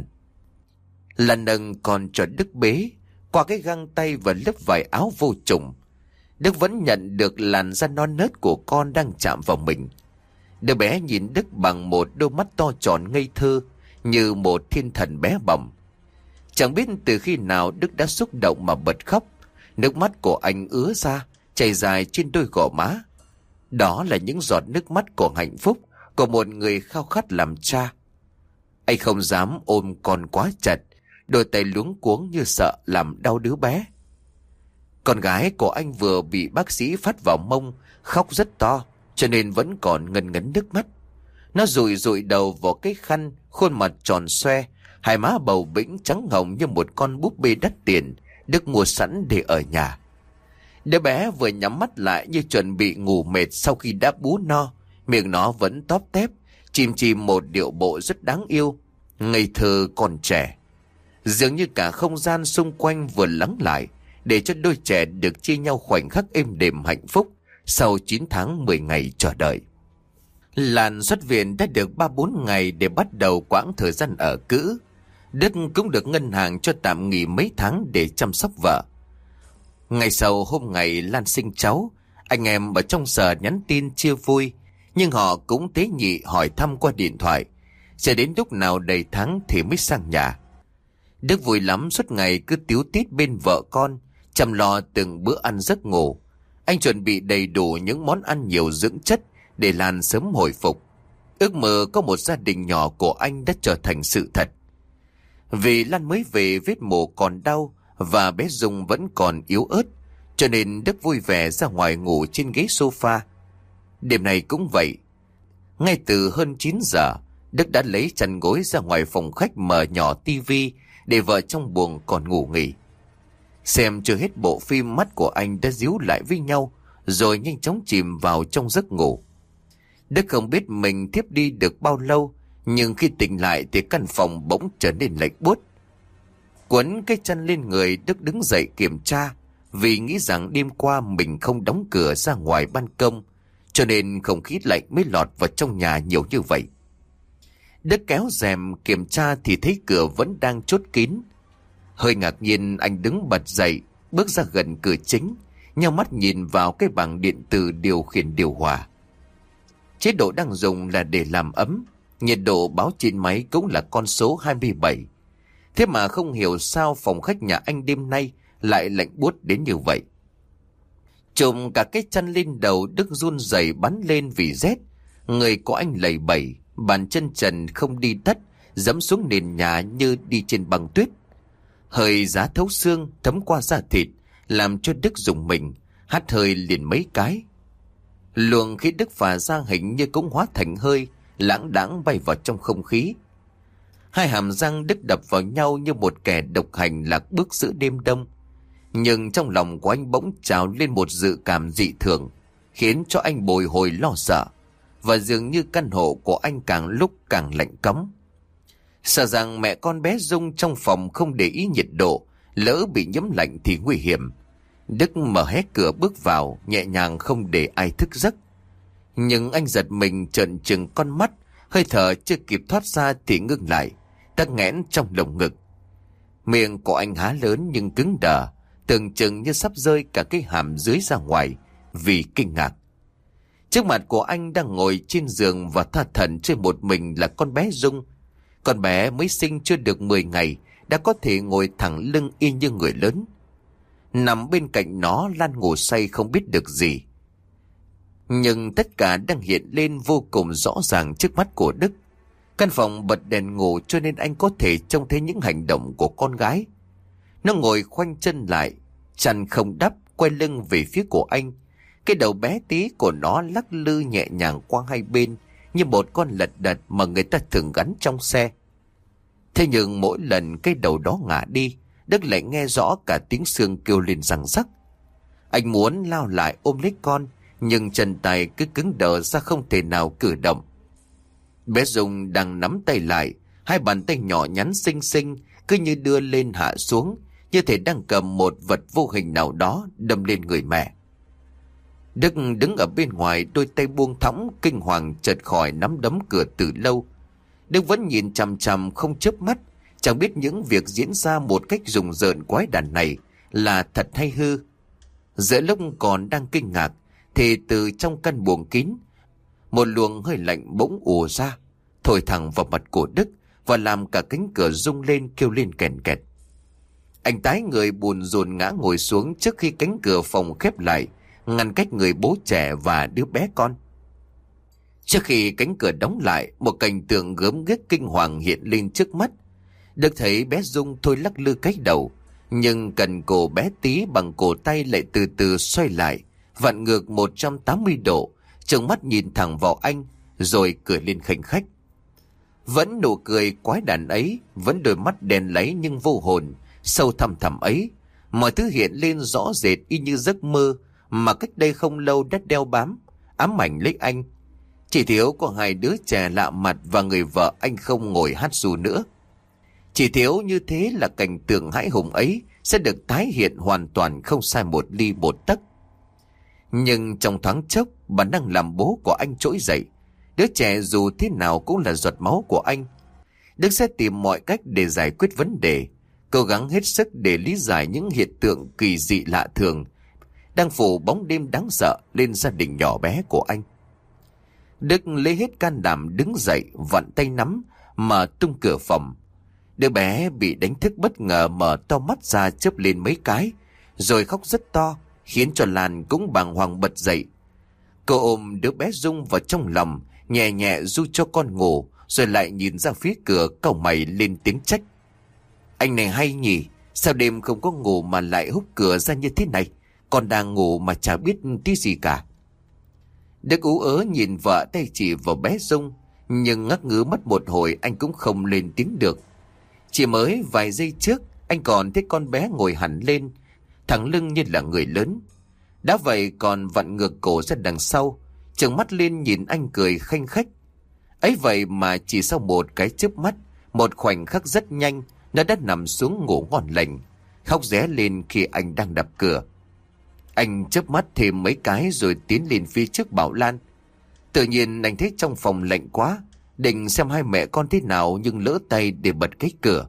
Lan nâng còn cho Đức bế qua cái găng tay và lớp vải áo vô trùng. Đức vẫn nhận được làn da non nớt của con đang chạm vào mình. Đứa bé nhìn Đức bằng một đôi mắt to tròn ngây thơ, như một thiên thần bé bỏng. Chẳng biết từ khi nào Đức đã xúc động mà bật khóc. Nước mắt của anh ứa ra, chảy dài trên đôi gò má. Đó là những giọt nước mắt của hạnh phúc, của một người khao khát làm cha. Anh không dám ôm con quá chặt, đôi tay luống cuống như sợ làm đau đứa bé. Con gái của anh vừa bị bác sĩ phát vào mông, khóc rất to, cho nên vẫn còn ngần ngấn nước mắt. Nó rụi rụi đầu vào cái khăn, khuôn mặt tròn xoe, hai má bầu bĩnh trắng hồng như một con búp bê đắt tiền Đức mua sẵn để ở nhà. Đứa bé vừa nhắm mắt lại như chuẩn bị ngủ mệt sau khi đã bú no, miệng nó vẫn tóp tép, chìm chìm một điệu bộ rất đáng yêu, ngây thơ còn trẻ. Dường như cả không gian xung quanh vừa lắng lại, để cho đôi trẻ được chia nhau khoảnh khắc êm đềm hạnh phúc sau chín tháng mười ngày chờ đợi. Lan xuất viện đã được ba bốn ngày để bắt đầu quãng thời gian ở cữ. Đức cũng được ngân hàng cho tạm nghỉ mấy tháng để chăm sóc vợ. Ngày sau hôm ngày Lan sinh cháu, anh em ở trong sở nhắn tin chia vui, nhưng họ cũng tế nhị hỏi thăm qua điện thoại, sẽ đến lúc nào đầy tháng thì mới sang nhà. Đức vui lắm, suốt ngày cứ tíu tít bên vợ con, chăm lo từng bữa ăn giấc ngủ. Anh chuẩn bị đầy đủ những món ăn nhiều dưỡng chất để Lan sớm hồi phục. Ước mơ có một gia đình nhỏ của anh đã trở thành sự thật. Vì Lan mới về, vết mổ còn đau và bé Dung vẫn còn yếu ớt, cho nên Đức vui vẻ ra ngoài ngủ trên ghế sofa. Đêm này cũng vậy. Ngay từ hơn chín giờ, Đức đã lấy chăn gối ra ngoài phòng khách mở nhỏ tivi để vợ trong buồng còn ngủ nghỉ. Xem chưa hết bộ phim, mắt của anh đã díu lại với nhau, rồi nhanh chóng chìm vào trong giấc ngủ. Đức không biết mình thiếp đi được bao lâu, nhưng khi tỉnh lại thì căn phòng bỗng trở nên lạnh buốt. Quấn cái chăn lên người, Đức đứng dậy kiểm tra, vì nghĩ rằng đêm qua mình không đóng cửa ra ngoài ban công, cho nên không khí lạnh mới lọt vào trong nhà nhiều như vậy. Đức kéo rèm kiểm tra thì thấy cửa vẫn đang chốt kín. Hơi ngạc nhiên, anh đứng bật dậy, bước ra gần cửa chính, nheo mắt nhìn vào cái bảng điện tử điều khiển điều hòa. Chế độ đang dùng là để làm ấm, nhiệt độ báo trên máy cũng là con số hai mươi bảy. Thế mà không hiểu sao phòng khách nhà anh đêm nay lại lạnh buốt đến như vậy. Trùm cả cái chăn lên đầu, Đức run rẩy bắn lên vì rét. Người của anh lầy bẩy, bàn chân trần không đi tất, dẫm xuống nền nhà như đi trên băng tuyết. Hơi giá thấu xương thấm qua da thịt, làm cho Đức rùng mình, hắt hơi liền mấy cái. Luồng khí Đức phả ra hình như cũng hóa thành hơi, lãng đãng bay vào trong không khí. Hai hàm răng Đức đập vào nhau như một kẻ độc hành lạc bước giữa đêm đông. Nhưng trong lòng của anh bỗng trào lên một dự cảm dị thường, khiến cho anh bồi hồi lo sợ. Và dường như căn hộ của anh càng lúc càng lạnh cóng. Sợ rằng mẹ con bé Dung trong phòng không để ý nhiệt độ, lỡ bị nhiễm lạnh thì nguy hiểm. Đức mở hé cửa bước vào, nhẹ nhàng không để ai thức giấc. Nhưng anh giật mình trợn trừng con mắt, hơi thở chưa kịp thoát ra thì ngưng lại, tắc nghẽn trong lồng ngực. Miệng của anh há lớn nhưng cứng đờ, tưởng chừng như sắp rơi cả cái hàm dưới ra ngoài vì kinh ngạc. Trước mặt của anh đang ngồi trên giường và tha thẩn trên một mình là con bé Dung. Con bé mới sinh chưa được mười ngày đã có thể ngồi thẳng lưng y như người lớn. Nằm bên cạnh nó, Lan ngủ say không biết được gì. Nhưng tất cả đang hiện lên vô cùng rõ ràng trước mắt của Đức. Căn phòng bật đèn ngủ cho nên anh có thể trông thấy những hành động của con gái. Nó ngồi khoanh chân lại, chăn không đắp, quay lưng về phía của anh. Cái đầu bé tí của nó lắc lư nhẹ nhàng qua hai bên như một con lật đật mà người ta thường gắn trong xe. Thế nhưng mỗi lần cái đầu đó ngả đi, Đức lại nghe rõ cả tiếng xương kêu lên răng rắc. Anh muốn lao lại ôm lấy con, nhưng chân tay cứ cứng đờ ra không thể nào cử động. Bé Dung đang nắm tay lại, hai bàn tay nhỏ nhắn xinh xinh cứ như đưa lên hạ xuống, như thể đang cầm một vật vô hình nào đó đâm lên người mẹ. Đức đứng ở bên ngoài, đôi tay buông thõng, kinh hoàng chợt khỏi nắm đấm cửa từ lâu. Đức vẫn nhìn chằm chằm không chớp mắt, chẳng biết những việc diễn ra một cách rùng rợn quái đản này là thật hay hư. Giữa lúc còn đang kinh ngạc thì từ trong căn buồng kín, một luồng hơi lạnh bỗng ùa ra, thổi thẳng vào mặt của Đức và làm cả cánh cửa rung lên kêu lên kèn kẹt. Anh tái người buồn rồn ngã ngồi xuống trước khi cánh cửa phòng khép lại, ngăn cách người bố trẻ và đứa bé con. Trước khi cánh cửa đóng lại, một cảnh tượng gớm ghiếc kinh hoàng hiện lên trước mắt. Được thấy bé Dung thôi lắc lư cái đầu, nhưng cần cổ bé tí bằng cổ tay lại từ từ xoay lại, vặn ngược một trăm tám mươi độ, trừng mắt nhìn thẳng vào anh, rồi cười lên khanh khách. Vẫn nụ cười quái đản ấy, vẫn đôi mắt đèn láy nhưng vô hồn, sâu thẳm thẳm ấy, mọi thứ hiện lên rõ rệt y như giấc mơ mà cách đây không lâu đã đeo bám, ám ảnh lấy anh. Chỉ thiếu có hai đứa trẻ lạ mặt và người vợ anh không ngồi hát ru nữa. Chỉ thiếu như thế là cảnh tượng hãi hùng ấy sẽ được tái hiện hoàn toàn không sai một ly một tấc. Nhưng trong thoáng chốc, bản năng làm bố của anh trỗi dậy. Đứa trẻ dù thế nào cũng là giọt máu của anh. Đức sẽ tìm mọi cách để giải quyết vấn đề, cố gắng hết sức để lý giải những hiện tượng kỳ dị lạ thường đang phủ bóng đêm đáng sợ lên gia đình nhỏ bé của anh. Đức lấy hết can đảm đứng dậy, vặn tay nắm, mở tung cửa phòng. Đứa bé bị đánh thức bất ngờ mở to mắt ra chớp lên mấy cái, rồi khóc rất to, khiến cho Lan cũng bàng hoàng bật dậy. Cô ôm đứa bé Dung vào trong lòng, nhẹ nhẹ ru cho con ngủ, rồi lại nhìn ra phía cửa cau mày lên tiếng trách. Anh này hay nhỉ, sao đêm không có ngủ mà lại húc cửa ra như thế này, con đang ngủ mà chả biết tí gì cả. Đức ú ớ nhìn vợ tay chỉ vào bé Dung, nhưng ngắc ngứ mất một hồi anh cũng không lên tiếng được. Chỉ mới vài giây trước, anh còn thấy con bé ngồi hẳn lên, thẳng lưng như là người lớn. Đã vậy còn vặn ngược cổ ra đằng sau, trừng mắt lên nhìn anh cười khanh khách. Ấy vậy mà chỉ sau một cái chớp mắt, một khoảnh khắc rất nhanh, nó đã nằm xuống ngủ ngon lành, khóc ré lên khi anh đang đập cửa. Anh chớp mắt thêm mấy cái rồi tiến lên phía trước bảo Lan. Tự nhiên anh thấy trong phòng lạnh quá, định xem hai mẹ con thế nào nhưng lỡ tay để bật cái cửa.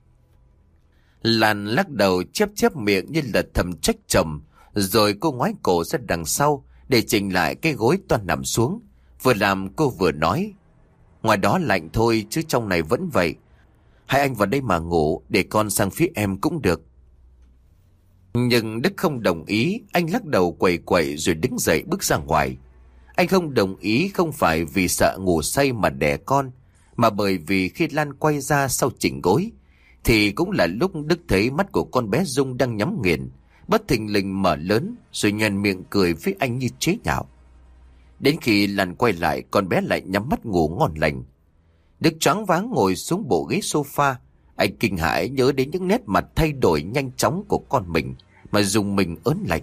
Lan lắc đầu chép chép miệng như là thầm trách chồng, rồi cô ngoái cổ ra đằng sau để chỉnh lại cái gối toàn nằm xuống. Vừa làm cô vừa nói, ngoài đó lạnh thôi chứ trong này vẫn vậy. Hai anh vào đây mà ngủ, để con sang phía em cũng được. Nhưng Đức không đồng ý, anh lắc đầu quẩy quẩy rồi đứng dậy bước ra ngoài. Anh không đồng ý không phải vì sợ ngủ say mà đẻ con, mà bởi vì khi Lan quay ra sau chỉnh gối, thì cũng là lúc Đức thấy mắt của con bé Dung đang nhắm nghiền, bất thình lình mở lớn rồi nhoẻn miệng cười với anh như chế nhạo. Đến khi Lan quay lại, con bé lại nhắm mắt ngủ ngon lành. Đức choáng váng ngồi xuống bộ ghế sofa, anh kinh hãi nhớ đến những nét mặt thay đổi nhanh chóng của con mình mà dùng mình ớn lạnh.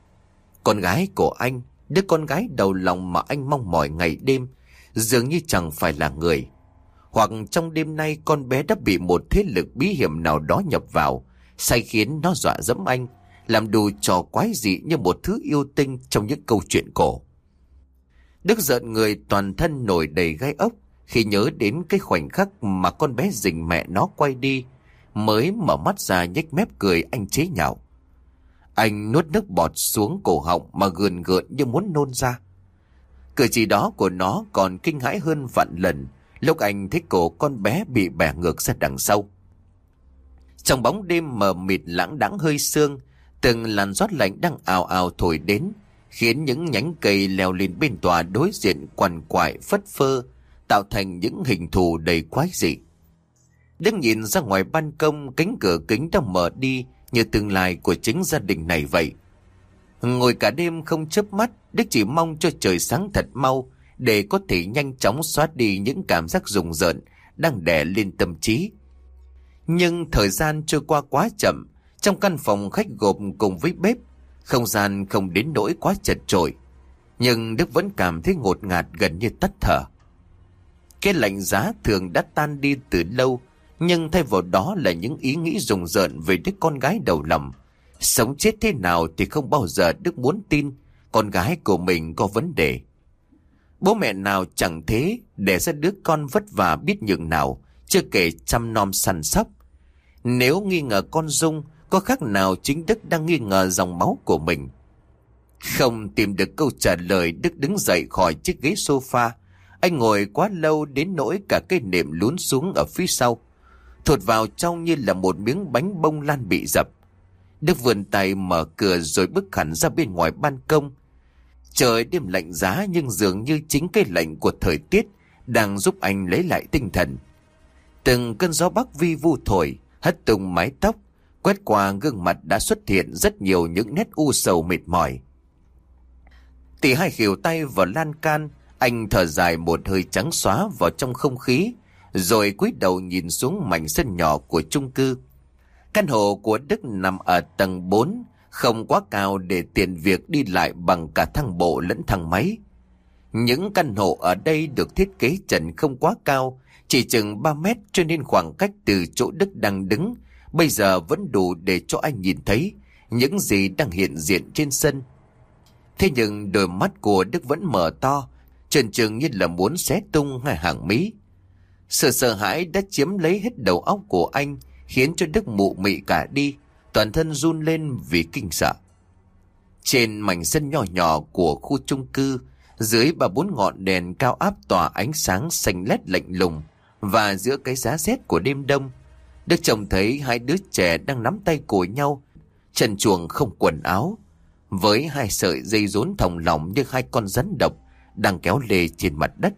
Con gái của anh, đứa con gái đầu lòng mà anh mong mỏi ngày đêm, dường như chẳng phải là người. Hoặc trong đêm nay con bé đã bị một thế lực bí hiểm nào đó nhập vào, sai khiến nó dọa dẫm anh, làm đủ trò quái dị như một thứ yêu tinh trong những câu chuyện cổ. Đức giận người toàn thân nổi đầy gai ốc khi nhớ đến cái khoảnh khắc mà con bé rình mẹ nó quay đi, mới mở mắt ra nhếch mép cười anh chế nhạo. Anh nuốt nước bọt xuống cổ họng mà gườn gợn như muốn nôn ra. Cử chỉ đó của nó còn kinh hãi hơn vạn lần lúc anh thấy cổ con bé bị bẻ ngược ra đằng sau. Trong bóng đêm mờ mịt lãng đãng hơi sương, từng làn gió lạnh đang ào ào thổi đến, khiến những nhánh cây leo lên bên tòa đối diện quằn quại phất phơ, tạo thành những hình thù đầy quái dị. Đứng nhìn ra ngoài ban công, cánh cửa kính đã mở đi như tương lai của chính gia đình này vậy. Ngồi cả đêm không chớp mắt, Đức chỉ mong cho trời sáng thật mau để có thể nhanh chóng xóa đi những cảm giác rùng rợn đang đè lên tâm trí. Nhưng thời gian trôi qua quá chậm. Trong căn phòng khách gộp cùng với bếp, không gian không đến nỗi quá chật chội, nhưng Đức vẫn cảm thấy ngột ngạt gần như tắt thở. Cái lạnh giá thường đã tan đi từ lâu, nhưng thay vào đó là những ý nghĩ rùng rợn về đứa con gái đầu lòng. Sống chết thế nào thì không bao giờ Đức muốn tin con gái của mình có vấn đề. Bố mẹ nào chẳng thế, đẻ ra đứa con vất vả biết nhường nào, chưa kể chăm nom săn sóc. Nếu nghi ngờ con Dung, có khác nào chính Đức đang nghi ngờ dòng máu của mình. Không tìm được câu trả lời, Đức đứng dậy khỏi chiếc ghế sofa. Anh ngồi quá lâu đến nỗi cả cái nệm lún xuống ở phía sau, thụt vào trong như là một miếng bánh bông lan bị dập. Đức vươn tay mở cửa rồi bước hẳn ra bên ngoài ban công. Trời đêm lạnh giá, nhưng dường như chính cái lạnh của thời tiết đang giúp anh lấy lại tinh thần. Từng cơn gió bắc vi vu thổi, hất tung mái tóc, quét qua gương mặt đã xuất hiện rất nhiều những nét u sầu mệt mỏi. Tỉ hai khỉu tay vào lan can, anh thở dài một hơi trắng xóa vào trong không khí, rồi cúi đầu nhìn xuống mảnh sân nhỏ của chung cư. Căn hộ của Đức nằm ở tầng bốn, không quá cao để tiện việc đi lại bằng cả thang bộ lẫn thang máy. Những căn hộ ở đây được thiết kế trần không quá cao, chỉ chừng ba mét, cho nên khoảng cách từ chỗ Đức đang đứng bây giờ vẫn đủ để cho anh nhìn thấy những gì đang hiện diện trên sân. Thế nhưng đôi mắt của Đức vẫn mở to, trần trừng như là muốn xé tung hai hàng mí. Sự sợ hãi đã chiếm lấy hết đầu óc của anh, khiến cho Đức mụ mị cả đi, toàn thân run lên vì kinh sợ. Trên mảnh sân nhỏ nhỏ của khu chung cư, dưới ba bốn ngọn đèn cao áp tỏa ánh sáng xanh lét lạnh lùng, và giữa cái giá rét của đêm đông, Đức trông thấy hai đứa trẻ đang nắm tay của nhau, trần truồng không quần áo, với hai sợi dây rốn thòng lọng như hai con rắn độc đang kéo lê trên mặt đất.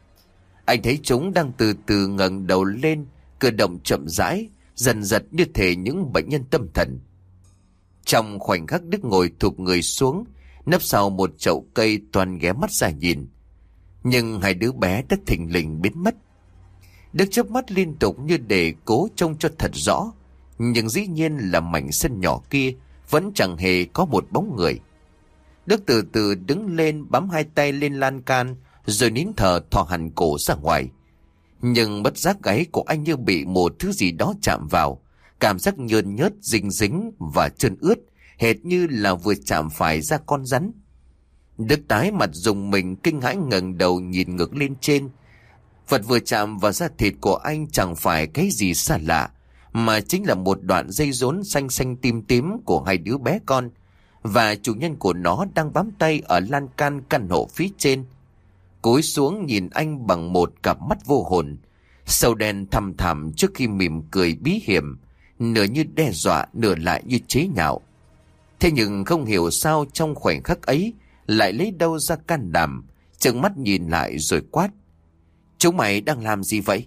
Anh thấy chúng đang từ từ ngẩng đầu lên, cử động chậm rãi, dần dật như thể những bệnh nhân tâm thần. Trong khoảnh khắc Đức ngồi thụp người xuống, nấp sau một chậu cây, toàn ghé mắt ra nhìn. Nhưng hai đứa bé đã thình lình biến mất. Đức chớp mắt liên tục như để cố trông cho thật rõ, nhưng dĩ nhiên là mảnh sân nhỏ kia vẫn chẳng hề có một bóng người. Đức từ từ đứng lên, bám hai tay lên lan can, rồi nín thở thò hẳn cổ ra ngoài. Nhưng bất giác gáy của anh như bị một thứ gì đó chạm vào, cảm giác nhơn nhớt, dính dính và trơn ướt, hệt như là vừa chạm phải da con rắn. Đức tái mặt rùng mình, kinh hãi ngẩng đầu nhìn ngược lên trên. Vật vừa chạm vào da thịt của anh chẳng phải cái gì xa lạ, mà chính là một đoạn dây rốn xanh xanh tím tím của hai đứa bé con, và chủ nhân của nó đang bám tay ở lan can căn hộ phía trên. Cúi xuống nhìn anh bằng một cặp mắt vô hồn, sâu đen thăm thẳm trước khi mỉm cười bí hiểm, nửa như đe dọa, nửa lại như chế nhạo. Thế nhưng không hiểu sao trong khoảnh khắc ấy lại lấy đâu ra can đảm, trừng mắt nhìn lại rồi quát: "Chúng mày đang làm gì vậy?"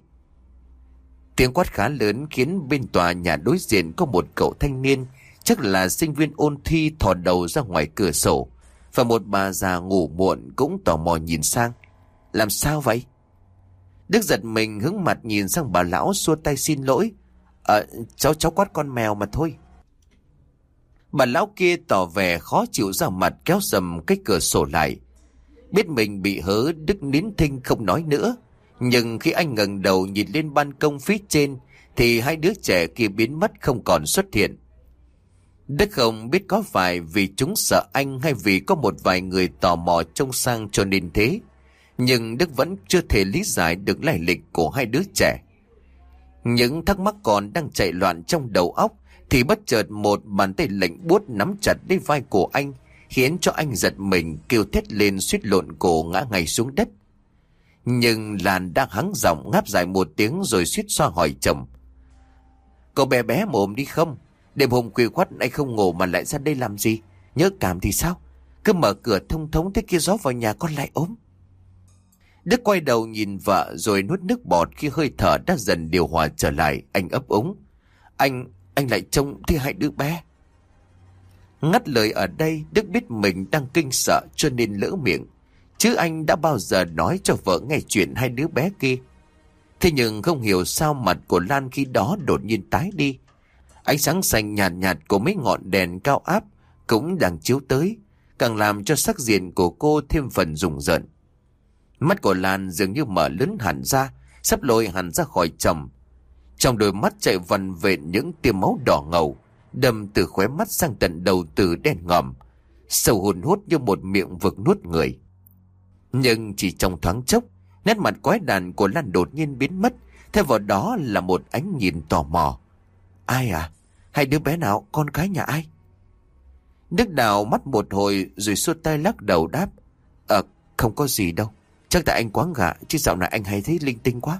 Tiếng quát khá lớn khiến bên tòa nhà đối diện có một cậu thanh niên, chắc là sinh viên ôn thi, thò đầu ra ngoài cửa sổ, và một bà già ngủ muộn cũng tò mò nhìn sang. "Làm sao vậy?" Đức giật mình hướng mặt nhìn sang bà lão, xua tay xin lỗi. Ờ, cháu cháu quát con mèo mà thôi." Bà lão kia tỏ vẻ khó chịu ra mặt, kéo sầm cái cửa sổ lại. Biết mình bị hớ, Đức nín thinh không nói nữa. Nhưng khi anh ngẩng đầu nhìn lên ban công phía trên thì hai đứa trẻ kia biến mất không còn xuất hiện. Đức không biết có phải vì chúng sợ anh hay vì có một vài người tò mò trông sang cho nên thế. Nhưng Đức vẫn chưa thể lý giải được lai lịch của hai đứa trẻ. Những thắc mắc còn đang chạy loạn trong đầu óc thì bất chợt một bàn tay lạnh buốt nắm chặt lấy vai của anh, khiến cho anh giật mình kêu thét lên, suýt lộn cổ ngã ngay xuống đất. Nhưng Lan đang hắng giọng ngáp dài một tiếng rồi suýt xoa hỏi chồng: "Cậu bé bé mồm đi không? Đêm hôm khuya khoắt anh không ngủ mà lại ra đây làm gì? Nhớ cảm thì sao? Cứ mở cửa thông thống thế kia gió vào nhà con lại ốm." Đức quay đầu nhìn vợ rồi nuốt nước bọt khi hơi thở đã dần điều hòa trở lại. Anh ấp úng: Anh, anh lại trông thấy hai đứa bé." Ngắt lời ở đây, Đức biết mình đang kinh sợ cho nên lỡ miệng. Chứ anh đã bao giờ nói cho vợ nghe chuyện hai đứa bé kia. Thế nhưng không hiểu sao mặt của Lan khi đó đột nhiên tái đi. Ánh sáng xanh nhạt nhạt của mấy ngọn đèn cao áp cũng đang chiếu tới, càng làm cho sắc diện của cô thêm phần rùng rợn. Mắt của Lan dường như mở lớn hẳn ra, sắp lôi hẳn ra khỏi chồng. Trong đôi mắt chạy vằn vện những tia máu đỏ ngầu, đâm từ khóe mắt sang tận đầu từ đen ngòm, sâu hùn hút như một miệng vực nuốt người. Nhưng chỉ trong thoáng chốc, nét mặt quái đản của Lan đột nhiên biến mất, thay vào đó là một ánh nhìn tò mò. "Ai à? Hai đứa bé nào? Con cái nhà ai?" Đức đào mắt một hồi rồi xua tay lắc đầu đáp: Ờ, không có gì đâu. Chắc tại anh quá gạ, chứ dạo này anh hay thấy linh tinh quá."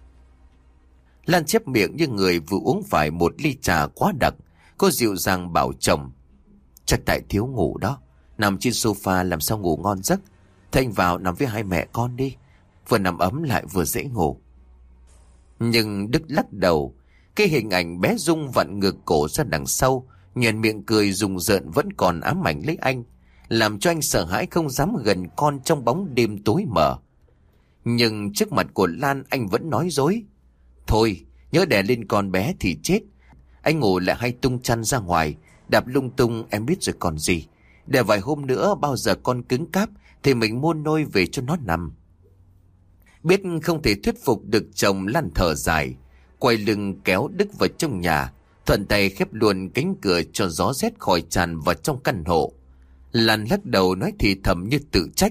Lan chép miệng như người vừa uống phải một ly trà quá đặc. Cô dịu dàng bảo chồng: "Chắc tại thiếu ngủ đó. Nằm trên sofa làm sao ngủ ngon giấc. Thế anh vào nằm với hai mẹ con đi. Vừa nằm ấm lại vừa dễ ngủ." Nhưng Đức lắc đầu. Cái hình ảnh bé Dung vặn ngược cổ ra đằng sau, nhoẻn miệng cười rùng rợn vẫn còn ám ảnh lấy anh, làm cho anh sợ hãi không dám gần con trong bóng đêm tối mờ. Nhưng trước mặt của Lan anh vẫn nói dối: "Thôi, nhớ đè lên con bé thì chết. Anh ngủ lại hay tung chăn ra ngoài, đạp lung tung em biết rồi còn gì. Để vài hôm nữa bao giờ con cứng cáp thì mình mua nôi về cho nó nằm." Biết không thể thuyết phục được chồng, Lan thở dài, quay lưng kéo Đức vào trong nhà, thuận tay khép luôn cánh cửa cho gió rét khỏi tràn vào trong căn hộ. Lan lắc đầu nói thì thầm như tự trách: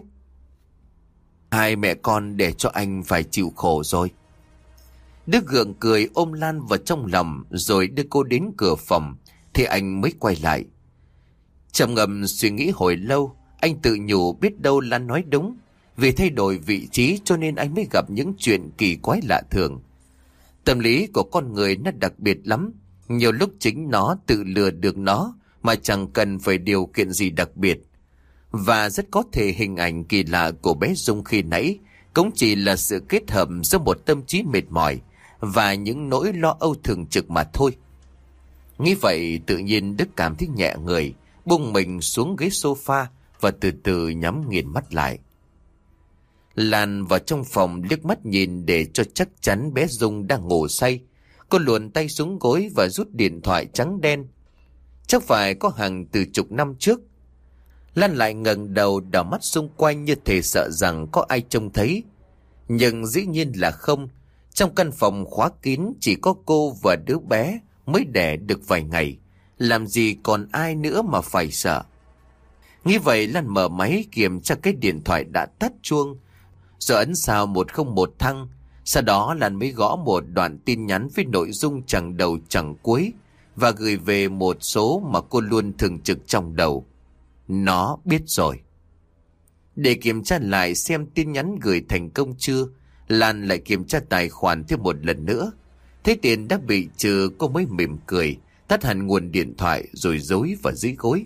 "Hai mẹ con để cho anh phải chịu khổ rồi." Đức gượng cười ôm Lan vào trong lòng rồi đưa cô đến cửa phòng thì anh mới quay lại. Trầm ngâm suy nghĩ hồi lâu, anh tự nhủ biết đâu Lan nói đúng. Vì thay đổi vị trí cho nên anh mới gặp những chuyện kỳ quái lạ thường. Tâm lý của con người nó đặc biệt lắm. Nhiều lúc chính nó tự lừa được nó mà chẳng cần phải điều kiện gì đặc biệt. Và rất có thể hình ảnh kỳ lạ của bé Dung khi nãy cũng chỉ là sự kết hợp giữa một tâm trí mệt mỏi và những nỗi lo âu thường trực mà thôi. Nghĩ vậy tự nhiên Đức cảm thấy nhẹ người, buông mình xuống ghế sofa và từ từ nhắm nghiền mắt lại. Lan vào trong phòng liếc mắt nhìn để cho chắc chắn bé Dung đang ngủ say. Cô luồn tay xuống gối và rút điện thoại trắng đen. Chắc phải có hàng từ chục năm trước. Lan lại ngẩng đầu đảo mắt xung quanh như thể sợ rằng có ai trông thấy. Nhưng dĩ nhiên là không. Trong căn phòng khóa kín chỉ có cô và đứa bé mới đẻ được vài ngày. Làm gì còn ai nữa mà phải sợ. Nghĩ vậy Lan mở máy kiểm tra cái điện thoại đã tắt chuông, rồi ấn sao một không một thăng. Sau đó Lan mới gõ một đoạn tin nhắn với nội dung chẳng đầu chẳng cuối và gửi về một số mà cô luôn thường trực trong đầu: "Nó biết rồi." Để kiểm tra lại xem tin nhắn gửi thành công chưa, Lan lại kiểm tra tài khoản thêm một lần nữa. Thấy tiền đã bị trừ, cô mới mỉm cười, tắt hẳn nguồn điện thoại rồi giấu vào dưới gối.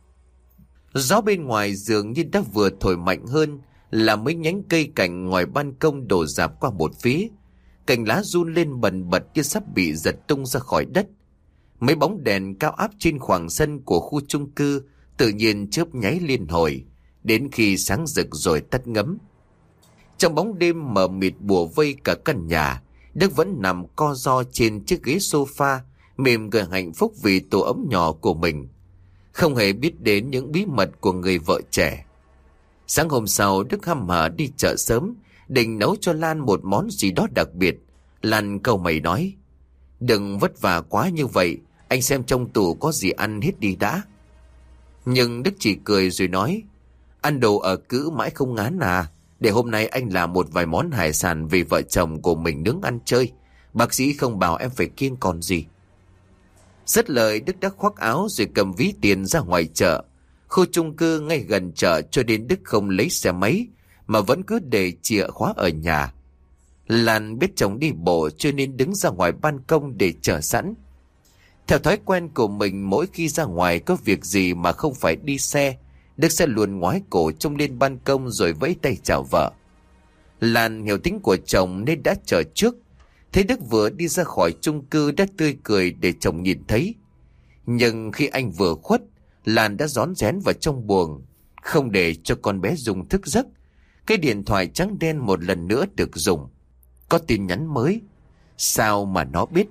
Gió bên ngoài dường như đã vừa thổi mạnh hơn, làm mấy nhánh cây cảnh ngoài ban công đổ rạp qua một phía. Cành lá run lên bần bật như sắp bị giật tung ra khỏi đất. Mấy bóng đèn cao áp trên khoảng sân của khu chung cư tự nhiên chớp nháy liên hồi, đến khi sáng rực rồi tắt ngấm. Trong bóng đêm mờ mịt bùa vây cả căn nhà, Đức vẫn nằm co ro trên chiếc ghế sofa, mềm cười hạnh phúc vì tổ ấm nhỏ của mình. không hề biết đến những bí mật của người vợ trẻ. Sáng hôm sau, Đức hăm hở đi chợ sớm, định nấu cho Lan một món gì đó đặc biệt. Lan cau mày nói: "Đừng vất vả quá như vậy, anh xem trong tủ có gì ăn hết đi đã." Nhưng Đức chỉ cười rồi nói: "Ăn đồ ở cữ mãi không ngán à, để hôm nay anh làm một vài món hải sản vì vợ chồng của mình nướng ăn chơi. Bác sĩ không bảo em phải kiêng còn gì." Dứt lời, Đức đã khoác áo rồi cầm ví tiền ra ngoài chợ. Khu chung cư ngay gần chợ, cho đến Đức không lấy xe máy mà vẫn cứ để chìa khóa ở nhà. Lan biết chồng đi bộ cho nên đứng ra ngoài ban công để chờ sẵn. Theo thói quen của mình, mỗi khi ra ngoài có việc gì mà không phải đi xe, Đức sẽ luôn ngoái cổ trông lên ban công rồi vẫy tay chào vợ. Lan hiểu tính của chồng nên đã chờ trước. Thấy Đức vừa đi ra khỏi chung cư đã tươi cười để chồng nhìn thấy. Nhưng khi anh vừa khuất, Lan đã rón rén vào trong buồng, không để cho con bé Dung thức giấc. Cái điện thoại trắng đen một lần nữa được dùng. Có tin nhắn mới. Sao mà nó biết?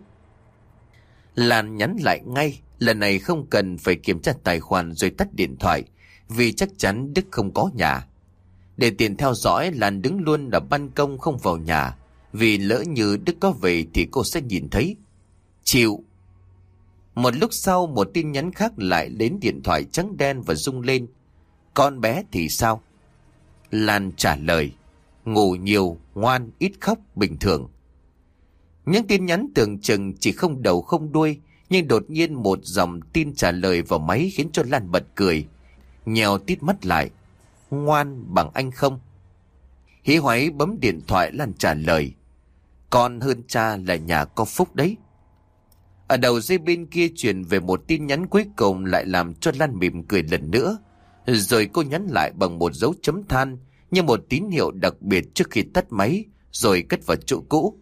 Lan nhắn lại ngay, lần này không cần phải kiểm tra tài khoản rồi tắt điện thoại, vì chắc chắn Đức không có nhà. Để tiện theo dõi, Lan đứng luôn ở ban công không vào nhà, vì lỡ như Đức có về thì cô sẽ nhìn thấy. Chịu. Một lúc sau, một tin nhắn khác lại đến điện thoại trắng đen và rung lên. Con bé thì sao? Lan trả lời: ngủ nhiều, ngoan, ít khóc, bình thường. Những tin nhắn tưởng chừng chỉ không đầu không đuôi, nhưng đột nhiên một dòng tin trả lời vào máy khiến cho Lan bật cười, nhèo tít mắt lại. Ngoan bằng anh không? Hí hoáy bấm điện thoại, Lan trả lời: con hơn cha là nhà có phúc đấy. Ở đầu dây bên kia truyền về một tin nhắn cuối cùng lại làm cho Lan mỉm cười lần nữa. Rồi cô nhắn lại bằng một dấu chấm than, như một tín hiệu đặc biệt trước khi tắt máy, rồi cất vào chỗ cũ.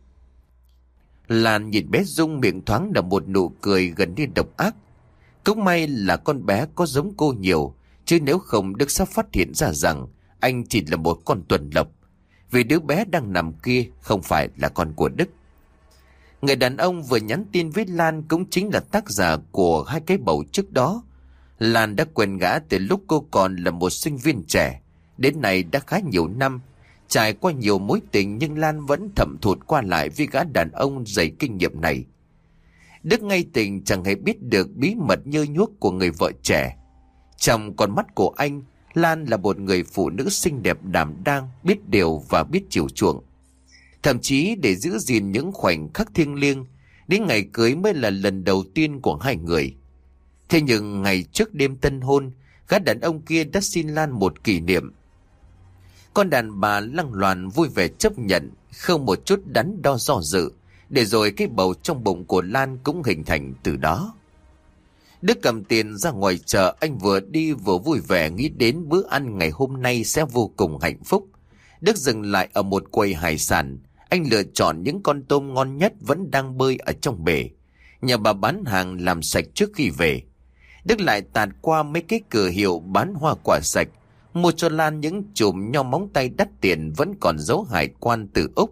Lan nhìn bé Dung, miệng thoáng là một nụ cười gần như độc ác. Cũng may là con bé có giống cô nhiều, chứ nếu không Đức sắp phát hiện ra rằng anh chỉ là một con tuần lộc, vì đứa bé đang nằm kia không phải là con của Đức. Người đàn ông vừa nhắn tin với Lan cũng chính là tác giả của hai cái bầu trước đó. Lan đã quen gã từ lúc cô còn là một sinh viên trẻ, đến nay đã khá nhiều năm. Trải qua nhiều mối tình nhưng Lan vẫn thẩm thụt qua lại với gã đàn ông dày kinh nghiệm này. Đức ngay tình chẳng hề biết được bí mật nhơ nhuốc của người vợ trẻ. Trong con mắt của anh, Lan là một người phụ nữ xinh đẹp đảm đang, biết điều và biết chiều chuộng. Thậm chí để giữ gìn những khoảnh khắc thiêng liêng, đến ngày cưới mới là lần đầu tiên của hai người. Thế nhưng ngày trước đêm tân hôn, gã đàn ông kia đã xin Lan một kỷ niệm. Con đàn bà lăng loàn vui vẻ chấp nhận, không một chút đắn đo do dự, để rồi cái bầu trong bụng của Lan cũng hình thành từ đó. Đức cầm tiền ra ngoài chợ, anh vừa đi vừa vui vẻ nghĩ đến bữa ăn ngày hôm nay sẽ vô cùng hạnh phúc. Đức dừng lại ở một quầy hải sản, anh lựa chọn những con tôm ngon nhất vẫn đang bơi ở trong bể, nhờ bà bán hàng làm sạch trước khi về. Đức lại tạt qua mấy cái cửa hiệu bán hoa quả sạch, mua cho Lan những chùm nho móng tay đắt tiền vẫn còn dấu hải quan từ Úc.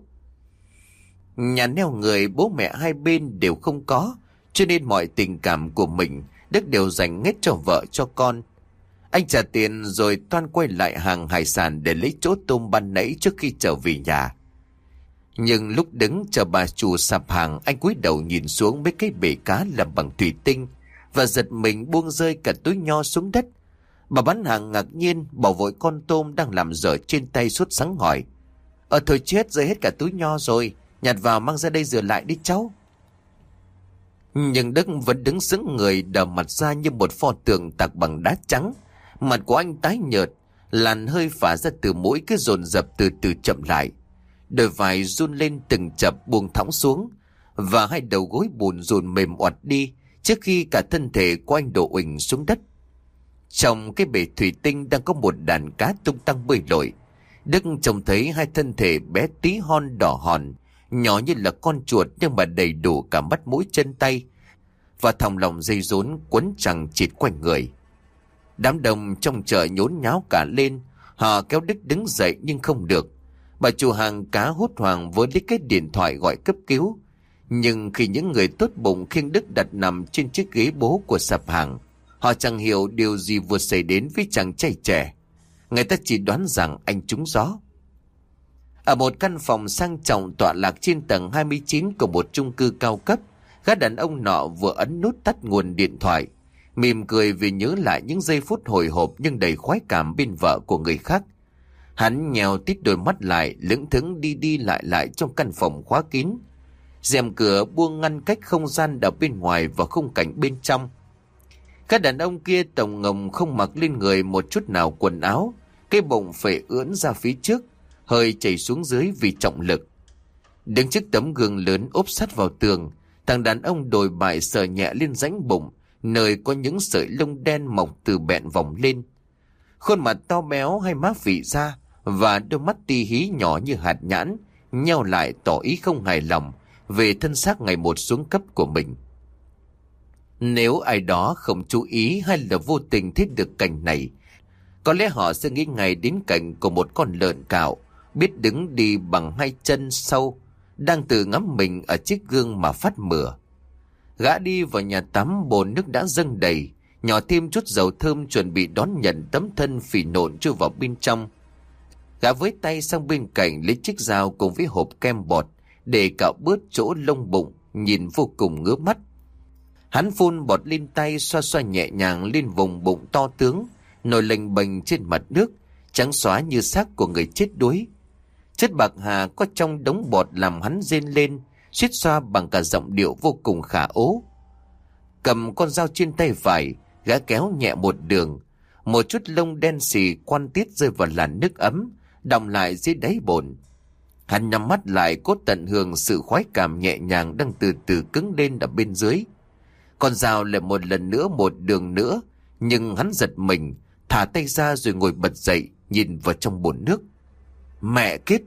Nhà neo người bố mẹ hai bên đều không có, cho nên mọi tình cảm của mình Đức đều dành hết cho vợ cho con. Anh trả tiền rồi toan quay lại hàng hải sản để lấy chỗ tôm ban nãy trước khi trở về nhà. Nhưng lúc đứng chờ bà chủ sạp hàng, anh cúi đầu nhìn xuống mấy cái bể cá làm bằng thủy tinh và giật mình buông rơi cả túi nho xuống đất. Bà bán hàng ngạc nhiên bỏ vội con tôm đang làm dở trên tay suốt sáng hỏi: Ờ thôi chết, rơi hết cả túi nho rồi, nhặt vào mang ra đây rửa lại đi cháu. Nhưng Đức vẫn đứng sững người, đờ mặt ra như một pho tượng tạc bằng đá trắng. Mặt của anh tái nhợt, làn hơi phả ra từ mũi cứ dồn dập từ từ chậm lại. Đôi vai run lên từng chập buông thõng xuống, và hai đầu gối bùn rùn mềm oặt đi trước khi cả thân thể của anh đổ uỳnh xuống đất. Trong cái bể thủy tinh đang có một đàn cá tung tăng bơi lội. Đức trông thấy hai thân thể bé tí hon đỏ hòn, nhỏ như là con chuột nhưng mà đầy đủ cả mắt mũi chân tay, và thòng lòng dây rốn quấn chằng chịt quanh người. Đám đông trong chợ nhốn nháo cả lên, họ kéo Đức đứng dậy nhưng không được. Bà chủ hàng cá hốt hoảng với lấy cái điện thoại gọi cấp cứu. Nhưng khi những người tốt bụng khiêng Đức đặt nằm trên chiếc ghế bố của sạp hàng, Họ chẳng hiểu điều gì vừa xảy đến với chàng trai trẻ. Người ta chỉ đoán rằng anh trúng gió. Ở một căn phòng sang trọng tọa lạc trên tầng hai mươi chín của một chung cư cao cấp, gã đàn ông nọ vừa ấn nút tắt nguồn điện thoại, mỉm cười vì nhớ lại những giây phút hồi hộp nhưng đầy khoái cảm bên vợ của người khác. Hắn nhèo tít đôi mắt lại, lững thững đi đi lại lại trong căn phòng khóa kín. Rèm cửa buông ngăn cách không gian ở bên ngoài và khung cảnh bên trong. Các đàn ông kia tổng ngồng không mặc lên người một chút nào quần áo, cái bụng phệ ưỡn ra phía trước, hơi chảy xuống dưới vì trọng lực. Đứng trước tấm gương lớn ốp sát vào tường, thằng đàn ông đồi bại sờ nhẹ lên rãnh bụng, nơi có những sợi lông đen mọc từ bẹn vòng lên. Khuôn mặt to béo, hai má phì ra và đôi mắt ti hí nhỏ như hạt nhãn nheo lại tỏ ý không hài lòng về thân xác ngày một xuống cấp của mình. Nếu ai đó không chú ý hay là vô tình thấy được cảnh này, có lẽ họ sẽ nghĩ ngay đến cảnh của một con lợn cạo biết đứng đi bằng hai chân sau, đang tự ngắm mình ở chiếc gương mà phát mửa. Gã đi vào nhà tắm, bồn nước đã dâng đầy, nhỏ thêm chút dầu thơm chuẩn bị đón nhận tấm thân phì nộn chui vào bên trong. Gã với tay sang bên cạnh lấy chiếc dao cùng với hộp kem bọt để cạo bớt chỗ lông bụng, nhìn vô cùng ngứa mắt. Hắn phun bọt lên tay, xoa xoa nhẹ nhàng lên vùng bụng to tướng nổi lềnh bềnh trên mặt nước, trắng xóa như xác của người chết đuối. Chất bạc hà có trong đống bọt làm hắn rên lên, suýt xoa bằng cả giọng điệu vô cùng khả ố. Cầm con dao trên tay phải, gã kéo nhẹ một đường, một chút lông đen xì quan tiết rơi vào làn nước ấm, đọng lại dưới đáy bồn. Hắn nhắm mắt lại, cốt tận hưởng sự khoái cảm nhẹ nhàng đang từ từ cứng lên ở bên dưới. Con dao lại một lần nữa một đường nữa, nhưng hắn giật mình, thả tay ra rồi ngồi bật dậy, nhìn vào trong bồn nước. Mẹ kiếp!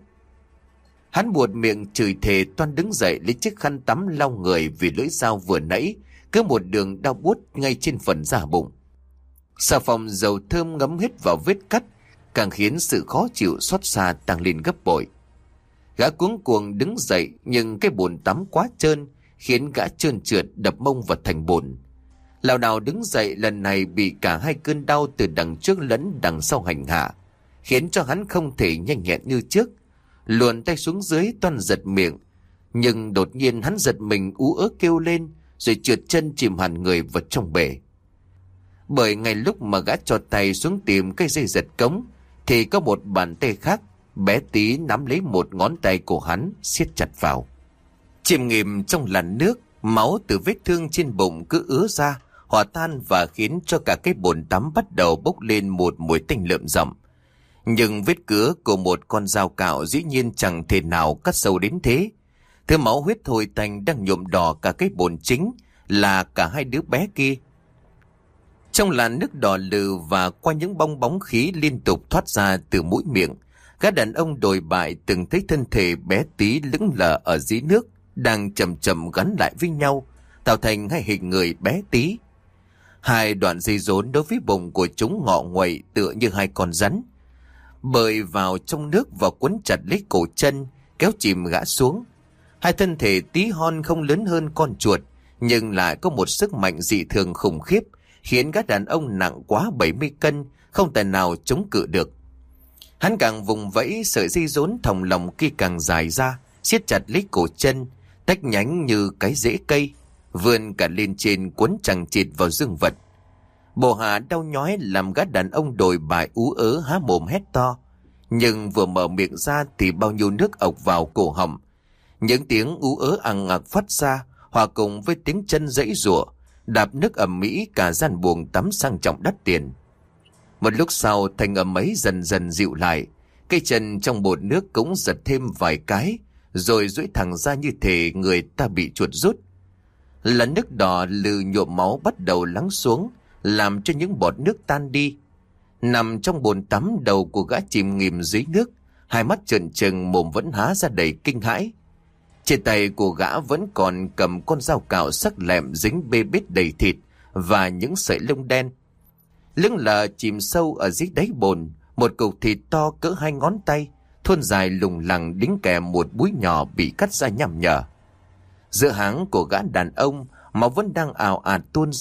Hắn buột miệng chửi thề, toan đứng dậy lấy chiếc khăn tắm lau người vì lưỡi dao vừa nãy cứ một đường đau buốt ngay trên phần da bụng. Xà phòng dầu thơm ngấm hết vào vết cắt, càng khiến sự khó chịu xót xa tăng lên gấp bội. Gã cuống cuồng đứng dậy, nhưng cái bồn tắm quá trơn khiến gã trơn trượt đập mông vào thành bồn. Lảo đảo đứng dậy, lần này bị cả hai cơn đau từ đằng trước lẫn đằng sau hành hạ, khiến cho hắn không thể nhanh nhẹn như trước. Luồn tay xuống dưới toan giật miệng, nhưng đột nhiên hắn giật mình ú ớ kêu lên, rồi trượt chân chìm hẳn người vào trong bể. Bởi ngay lúc mà gã trọt tay xuống tìm cây dây giật cống, thì có một bàn tay khác bé tí nắm lấy một ngón tay của hắn, siết chặt vào. Chìm nghỉm trong làn nước, máu từ vết thương trên bụng cứ ứa ra, hòa tan và khiến cho cả cái bồn tắm bắt đầu bốc lên một mùi tanh lợm giọng. Nhưng vết cứa của một con dao cạo dĩ nhiên chẳng thể nào cắt sâu đến thế. Thứ máu huyết hồi tanh đang nhuộm đỏ cả cái bồn chính là cả hai đứa bé kia. Trong làn nước đỏ lừ và qua những bong bóng khí liên tục thoát ra từ mũi miệng, các đàn ông đồi bại từng thấy thân thể bé tí lững lờ ở dưới nước đang chậm chậm gắn lại với nhau, tạo thành hai hình người bé tí. Hai đoạn dây rốn đối với bụng của chúng ngọ nguậy tựa như hai con rắn, bơi vào trong nước và quấn chặt lấy cổ chân, kéo chìm gã xuống. Hai thân thể tí hon không lớn hơn con chuột, nhưng lại có một sức mạnh dị thường khủng khiếp, khiến các đàn ông nặng quá bảy mươi cân không thể nào chống cự được. Hắn càng vùng vẫy, sợi dây rốn thòng lòng kia càng dài ra, siết chặt lấy cổ chân, tách nhánh như cái rễ cây, vươn cả lên trên quấn chằng chịt vào dương vật. Bộ hạ đau nhói làm gã đàn ông đồi bại ú ớ há mồm hét to, nhưng vừa mở miệng ra thì bao nhiêu nước ộc vào cổ họng. Những tiếng ú ớ ằng ặc phát ra, hòa cùng với tiếng chân giãy giụa, đạp nước ầm ĩ cả gian buồng tắm sang trọng đắt tiền. Một lúc sau, thanh âm ấy dần dần dịu lại, cây chân trong bồn nước cũng giật thêm vài cái, rồi duỗi thẳng ra như thể người ta bị chuột rút. Làn nước đỏ lừ nhuộm máu bắt đầu lắng xuống, làm cho những bọt nước tan đi. Nằm trong bồn tắm, đầu của gã chìm nghỉm dưới nước, hai mắt trợn trừng, mồm vẫn há ra đầy kinh hãi. Trên tay của gã vẫn còn cầm con dao cạo sắc lẹm dính bê bết đầy thịt và những sợi lông đen. Lưng lờ chìm sâu ở dưới đáy bồn, một cục thịt to cỡ hai ngón tay, thon dài lùng lẳng đính kèm một búi nhỏ bị cắt ra nhằm nhở. Giữa háng của gã đàn ông máu vẫn đang ào ạt tuôn ra,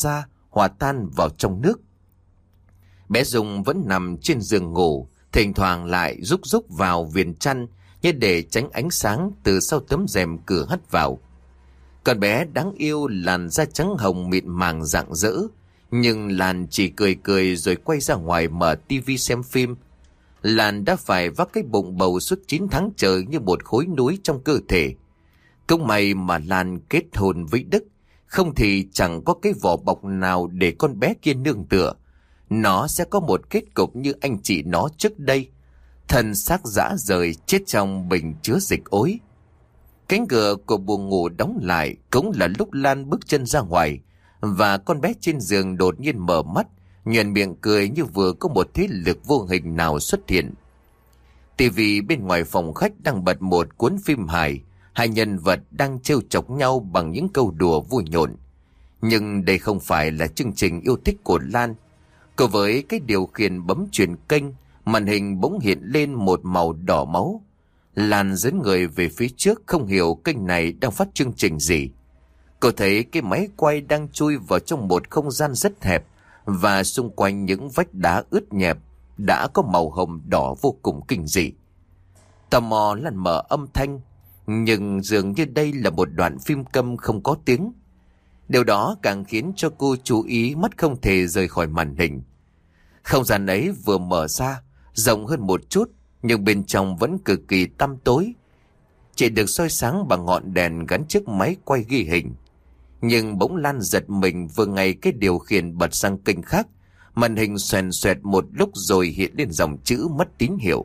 hòa tan vào trong nước. Bé Dung vẫn nằm trên giường ngủ, thỉnh thoảng lại rúc rúc vào viền chăn như để tránh ánh sáng từ sau tấm rèm cửa hắt vào. Con bé đáng yêu làn da trắng hồng mịn màng rạng rỡ, nhưng Lan chỉ cười cười rồi quay ra ngoài mở tivi xem phim. Lan đã phải vác cái bụng bầu suốt chín tháng trời như một khối núi trong cơ thể. Cũng may mà Lan kết hôn với Đức, không thì chẳng có cái vỏ bọc nào để con bé kia nương tựa. Nó sẽ có một kết cục như anh chị nó trước đây, thân xác rã rời chết trong bình chứa dịch ối. Cánh cửa của buồng ngủ đóng lại cũng là lúc Lan bước chân ra ngoài, và con bé trên giường đột nhiên mở mắt, nhoẻn miệng cười như vừa có một thế lực vô hình nào xuất hiện. Tivi bên ngoài phòng khách đang bật một cuốn phim hài, hai nhân vật đang trêu chọc nhau bằng những câu đùa vui nhộn. Nhưng đây không phải là chương trình yêu thích của Lan. Cô với cái điều khiển bấm chuyển kênh, màn hình bỗng hiện lên một màu đỏ máu. Lan dẫn người về phía trước, không hiểu kênh này đang phát chương trình gì. Cô thấy cái máy quay đang chui vào trong một không gian rất hẹp, và xung quanh những vách đá ướt nhẹp đã có màu hồng đỏ vô cùng kinh dị. Tò mò Lan mở âm thanh, nhưng dường như đây là một đoạn phim câm không có tiếng. Điều đó càng khiến cho cô chú ý, mắt không thể rời khỏi màn hình. Không gian ấy vừa mở ra, rộng hơn một chút, nhưng bên trong vẫn cực kỳ tăm tối, chỉ được soi sáng bằng ngọn đèn gắn trước máy quay ghi hình. Nhưng bỗng Lan giật mình vừa ngày cái điều khiển bật sang kênh khác, màn hình xoèn xoẹt một lúc rồi hiện lên dòng chữ mất tín hiệu.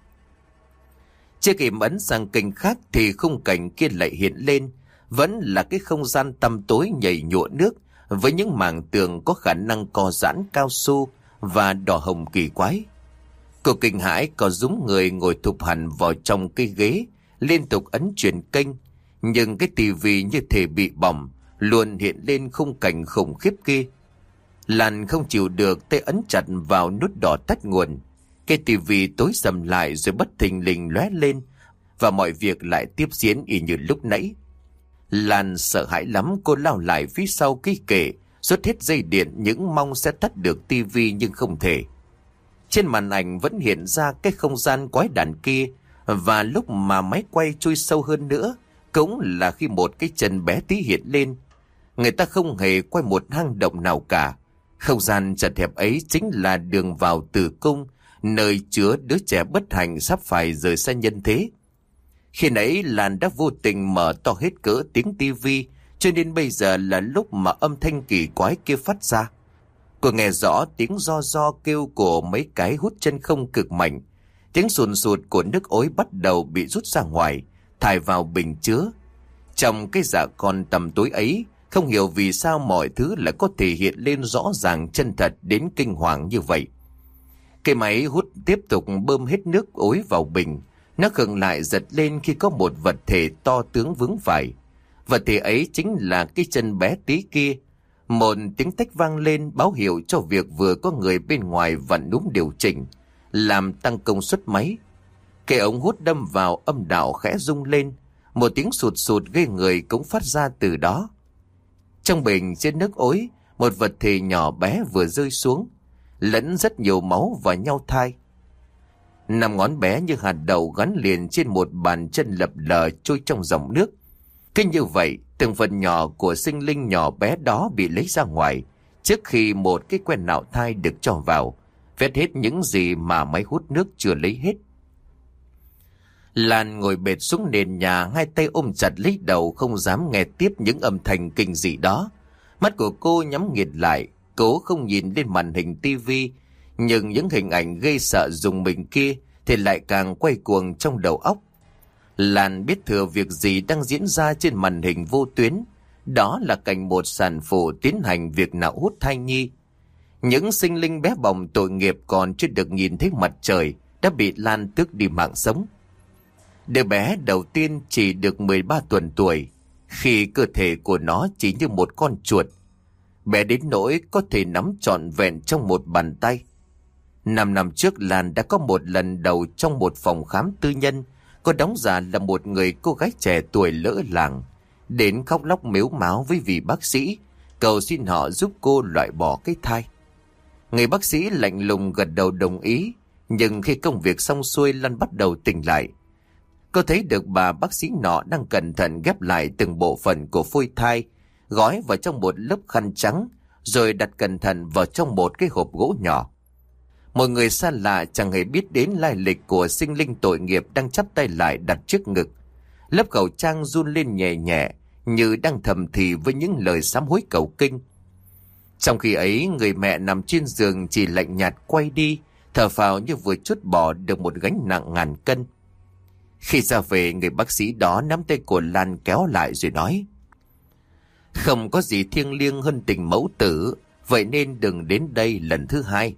Chưa kịp ấn sang kênh khác thì khung cảnh kia lại hiện lên, vẫn là cái không gian tăm tối nhầy nhụa nước, với những mảng tường có khả năng co giãn cao su và đỏ hồng kỳ quái. Cô kinh hãi có rúm người ngồi thụp hẳn vào trong cái ghế, liên tục ấn chuyển kênh, nhưng cái tivi như thể bị bỏng, luôn hiện lên khung cảnh khủng khiếp kia. Lan không chịu được, tay ấn chặt vào nút đỏ tắt nguồn. Cái tivi tối sầm lại rồi bất thình lình lóe lên, và mọi việc lại tiếp diễn y như lúc nãy. Lan sợ hãi lắm, cô lao lại phía sau cái kệ, rút hết dây điện, những mong sẽ tắt được tivi nhưng không thể. Trên màn ảnh vẫn hiện ra cái không gian quái đản kia, và lúc mà máy quay chui sâu hơn nữa, cũng là khi một cái chân bé tí hiện lên. Người ta không hề quay một hang động nào cả. Không gian chật hẹp ấy chính là đường vào tử cung, nơi chứa đứa trẻ bất hạnh sắp phải rời xa nhân thế. Khi nãy Lan đã vô tình mở to hết cỡ tiếng tivi, cho nên bây giờ là lúc mà âm thanh kỳ quái kia phát ra. Cô nghe rõ tiếng ro ro kêu của mấy cái hút chân không cực mạnh. Tiếng sùn sụt của nước ối bắt đầu bị rút ra ngoài, thải vào bình chứa. Trong cái dạ con tầm tối ấy, không hiểu vì sao mọi thứ lại có thể hiện lên rõ ràng chân thật đến kinh hoàng như vậy. Cái máy hút tiếp tục bơm hết nước ối vào bình. Nó khựng lại giật lên khi có một vật thể to tướng vướng phải. Vật thể ấy chính là cái chân bé tí kia. Một tiếng tách vang lên báo hiệu cho việc vừa có người bên ngoài vặn núm điều chỉnh, làm tăng công suất máy. Cái ống hút đâm vào âm đạo khẽ rung lên, một tiếng sụt sụt ghê người cũng phát ra từ đó. Trong bình trên nước ối, một vật thể nhỏ bé vừa rơi xuống, lẫn rất nhiều máu và nhau thai. Năm ngón bé như hạt đậu gắn liền trên một bàn chân lập lờ trôi trong dòng nước. Cứ như vậy, từng phần nhỏ của sinh linh nhỏ bé đó bị lấy ra ngoài, trước khi một cái que nạo thai được cho vào, vét hết những gì mà máy hút nước chưa lấy hết. Lan ngồi bệt xuống nền nhà, hai tay ôm chặt lấy đầu, không dám nghe tiếp những âm thanh kinh dị đó. Mắt của cô nhắm nghiệt lại, cố không nhìn lên màn hình tivi, nhưng những hình ảnh gây sợ rùng mình kia thì lại càng quay cuồng trong đầu óc. Lan biết thừa việc gì đang diễn ra trên màn hình vô tuyến, đó là cảnh một sản phụ tiến hành việc nạo hút thai nhi. Những sinh linh bé bỏng tội nghiệp còn chưa được nhìn thấy mặt trời đã bị Lan tước đi mạng sống. Đứa bé đầu tiên chỉ được mười ba tuần tuổi, khi cơ thể của nó chỉ như một con chuột. Bé đến nỗi có thể nắm trọn vẹn trong một bàn tay. Năm năm trước Lan đã có một lần đầu trong một phòng khám tư nhân, cô đóng giả là một người cô gái trẻ tuổi lỡ làng, đến khóc lóc mếu máo với vị bác sĩ, cầu xin họ giúp cô loại bỏ cái thai. Người bác sĩ lạnh lùng gật đầu đồng ý, nhưng khi công việc xong xuôi, Lan bắt đầu tỉnh lại. Cô thấy được bà bác sĩ nọ đang cẩn thận ghép lại từng bộ phận của phôi thai, gói vào trong một lớp khăn trắng, rồi đặt cẩn thận vào trong một cái hộp gỗ nhỏ. Một người xa lạ chẳng hề biết đến lai lịch của sinh linh tội nghiệp đang chắp tay lại đặt trước ngực. Lớp khẩu trang run lên nhẹ nhẹ, như đang thầm thì với những lời sám hối cầu kinh. Trong khi ấy, người mẹ nằm trên giường chỉ lạnh nhạt quay đi, thở phào như vừa trút bỏ được một gánh nặng ngàn cân. Khi ra về, người bác sĩ đó nắm tay của Lan kéo lại rồi nói: "Không có gì thiêng liêng hơn tình mẫu tử, vậy nên đừng đến đây lần thứ hai."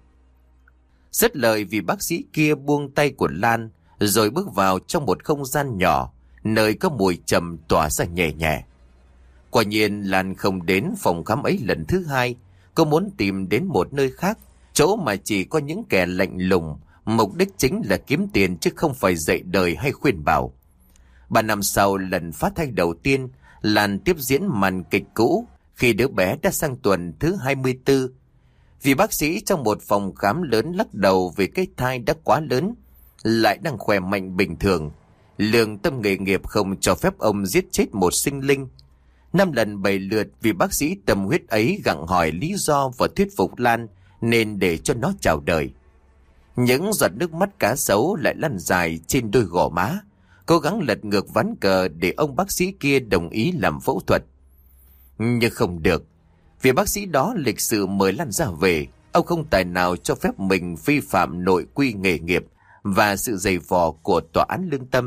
Dứt lời, vì bác sĩ kia buông tay của Lan rồi bước vào trong một không gian nhỏ, nơi có mùi trầm tỏa ra nhẹ nhẹ. Quả nhiên Lan không đến phòng khám ấy lần thứ hai. Cô muốn tìm đến một nơi khác, chỗ mà chỉ có những kẻ lạnh lùng, mục đích chính là kiếm tiền chứ không phải dạy đời hay khuyên bảo. Ba năm sau lần phát thai đầu tiên, Lan tiếp diễn màn kịch cũ khi đứa bé đã sang tuần thứ hai mươi tư. Vì bác sĩ trong một phòng khám lớn lắc đầu vì cái thai đã quá lớn, lại đang khỏe mạnh bình thường. Lương tâm nghề nghiệp không cho phép ông giết chết một sinh linh. Năm lần bảy lượt, vì bác sĩ tâm huyết ấy gặng hỏi lý do và thuyết phục Lan nên để cho nó chào đời. Những giọt nước mắt cá sấu lại lăn dài trên đôi gò má, cố gắng lật ngược ván cờ để ông bác sĩ kia đồng ý làm phẫu thuật. Nhưng không được, vì bác sĩ đó lịch sự mời Lan ra về. Ông không tài nào cho phép mình vi phạm nội quy nghề nghiệp và sự dày vò của tòa án lương tâm.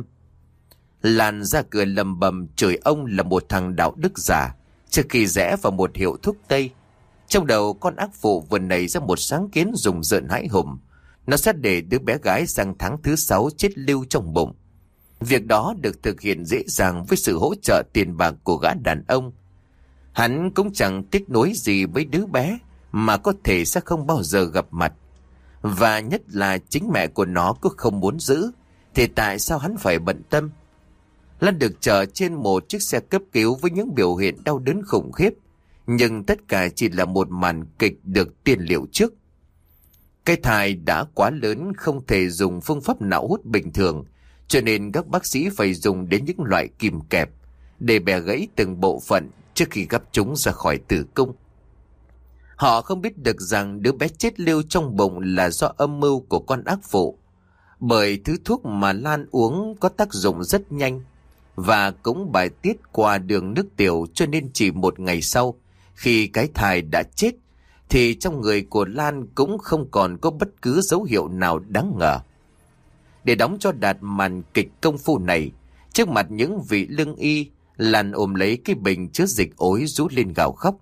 Lan ra cửa lầm bầm chửi ông là một thằng đạo đức giả trước khi rẽ vào một hiệu thuốc tây. Trong đầu con ác phụ vừa nảy ra một sáng kiến rùng rợn hãi hùng. Nó sẽ để đứa bé gái sang tháng thứ sáu chết lưu trong bụng. Việc đó được thực hiện dễ dàng với sự hỗ trợ tiền bạc của gã đàn ông. Hắn cũng chẳng tiếc nuối gì với đứa bé mà có thể sẽ không bao giờ gặp mặt. Và nhất là chính mẹ của nó cũng không muốn giữ, thì tại sao hắn phải bận tâm? Lan được chở trên một chiếc xe cấp cứu với những biểu hiện đau đớn khủng khiếp, nhưng tất cả chỉ là một màn kịch được tiên liệu trước. Cái thai đã quá lớn, không thể dùng phương pháp não hút bình thường, cho nên các bác sĩ phải dùng đến những loại kìm kẹp để bẻ gãy từng bộ phận trước khi gắp chúng ra khỏi tử cung. Họ không biết được rằng đứa bé chết lưu trong bụng là do âm mưu của con ác phụ, bởi thứ thuốc mà Lan uống có tác dụng rất nhanh và cũng bài tiết qua đường nước tiểu, cho nên chỉ một ngày sau, khi cái thai đã chết, thì trong người của Lan cũng không còn có bất cứ dấu hiệu nào đáng ngờ. Để đóng cho đạt màn kịch công phu này, trước mặt những vị lương y, Lan ôm lấy cái bình chứa dịch ối rú lên gào khóc.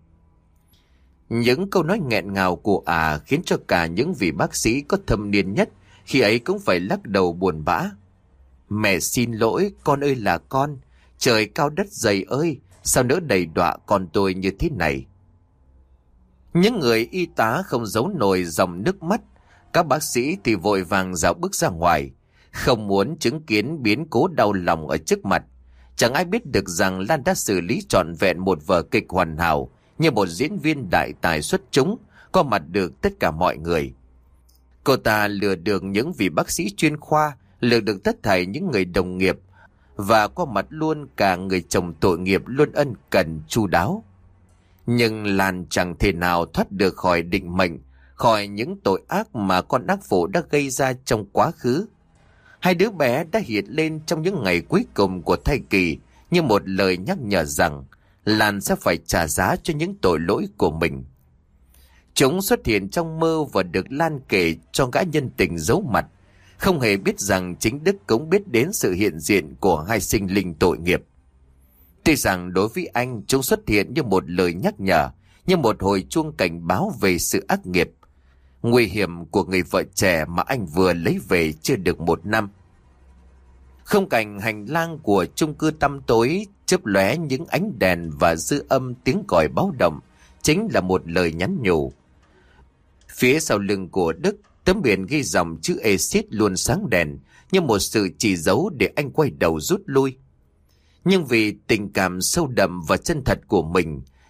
Những câu nói nghẹn ngào của ả à khiến cho cả những vị bác sĩ có thâm niên nhất khi ấy cũng phải lắc đầu buồn bã. "Mẹ xin lỗi, con ơi là con, trời cao đất dày ơi, sao nỡ đầy đọa con tôi như thế này." Những người y tá không giấu nổi dòng nước mắt. Các bác sĩ thì vội vàng dạo bước ra ngoài, không muốn chứng kiến biến cố đau lòng ở trước mặt. Chẳng ai biết được rằng Lan đã xử lý trọn vẹn một vở kịch hoàn hảo, như một diễn viên đại tài xuất chúng, có mặt được tất cả mọi người. Cô ta lừa được những vị bác sĩ chuyên khoa, lừa được tất thảy những người đồng nghiệp, và qua mặt luôn cả người chồng tội nghiệp luôn ân cần chu đáo. Nhưng Lan chẳng thể nào thoát được khỏi định mệnh, khỏi những tội ác mà con ác phụ đã gây ra trong quá khứ. Hai đứa bé đã hiện lên trong những ngày cuối cùng của thai kỳ như một lời nhắc nhở rằng Lan sẽ phải trả giá cho những tội lỗi của mình. Chúng xuất hiện trong mơ và được Lan kể cho gã nhân tình giấu mặt, không hề biết rằng chính Đức cũng biết đến sự hiện diện của hai sinh linh tội nghiệp. Tuy rằng đối với anh, chúng xuất hiện như một lời nhắc nhở, như một hồi chuông cảnh báo về sự ác nghiệp, nguy hiểm của người vợ trẻ mà anh vừa lấy về chưa được một năm. Khung cảnh hành lang của chung cư tăm tối chớp lóe những ánh đèn và dư âm tiếng còi báo động chính là một lời nhắn nhủ. Phía sau lưng của Đức, tấm biển ghi dòng chữ exit luôn sáng đèn như một sự chỉ dấu để anh quay đầu rút lui. Nhưng vì tình cảm sâu đậm và chân thật của mình,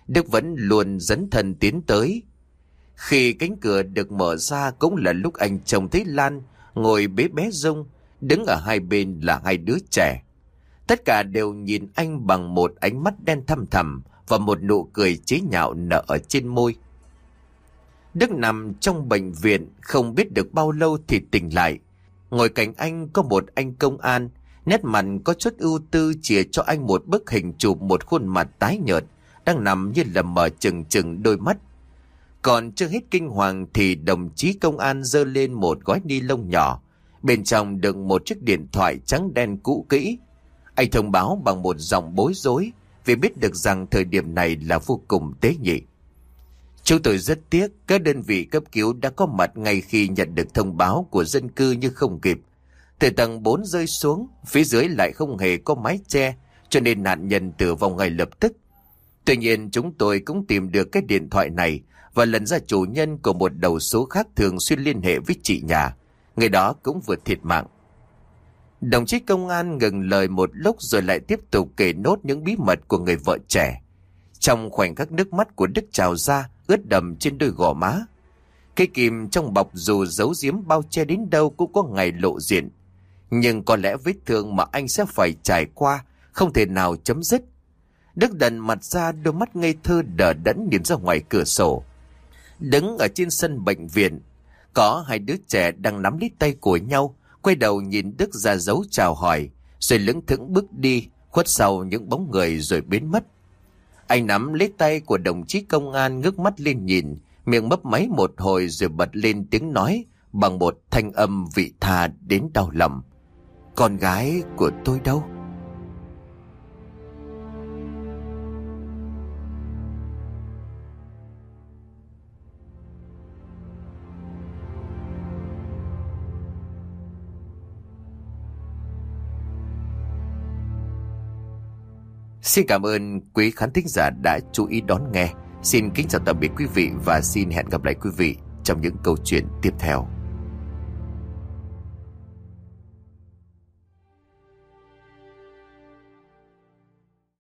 Đức vẫn luôn dấn thân tiến tới. Khi cánh cửa được mở ra cũng là lúc anh trông thấy Lan ngồi bế bé Dung, đứng ở hai bên là hai đứa trẻ. Tất cả đều nhìn anh bằng một ánh mắt đen thăm thẳm và một nụ cười chế nhạo nở ở trên môi. Đức nằm trong bệnh viện không biết được bao lâu thì tỉnh lại. Ngồi cạnh anh có một anh công an, nét mặt có chút ưu tư chìa cho anh một bức hình chụp một khuôn mặt tái nhợt, đang nằm như là mở trừng trừng đôi mắt. Còn chưa hết kinh hoàng thì đồng chí công an giơ lên một gói ni lông nhỏ, bên trong đựng một chiếc điện thoại trắng đen cũ kỹ. Anh thông báo bằng một giọng bối rối vì biết được rằng thời điểm này là vô cùng tế nhị. Chúng tôi rất tiếc các đơn vị cấp cứu đã có mặt ngay khi nhận được thông báo của dân cư nhưng không kịp. Từ tầng bốn rơi xuống, phía dưới lại không hề có mái che, cho nên nạn nhân tử vong ngay lập tức. Tuy nhiên chúng tôi cũng tìm được cái điện thoại này và lần ra chủ nhân của một đầu số khác thường xuyên liên hệ với chị nhà. Người đó cũng vừa thiệt mạng. Đồng chí công an ngừng lời một lúc rồi lại tiếp tục kể nốt những bí mật của người vợ trẻ. Trong khoảnh khắc nước mắt của Đức trào ra, ướt đầm trên đôi gò má. Cây kìm trong bọc dù giấu giếm bao che đến đâu cũng có ngày lộ diện. Nhưng có lẽ vết thương mà anh sẽ phải trải qua không thể nào chấm dứt. Đức đần mặt ra, đôi mắt ngây thơ đờ đẫn nhìn ra ngoài cửa sổ. Đứng ở trên sân bệnh viện, có hai đứa trẻ đang nắm lấy tay của nhau, quay đầu nhìn Đức ra dấu chào hỏi, rồi lững thững bước đi, khuất sau những bóng người rồi biến mất. Anh nắm lấy tay của đồng chí công an, ngước mắt lên nhìn, miệng mấp máy một hồi rồi bật lên tiếng nói bằng một thanh âm vị tha đến đau lòng. Con gái của tôi đâu? Xin cảm ơn quý khán thính giả đã chú ý đón nghe. Xin kính chào tạm biệt quý vị và xin hẹn gặp lại quý vị trong những câu chuyện tiếp theo.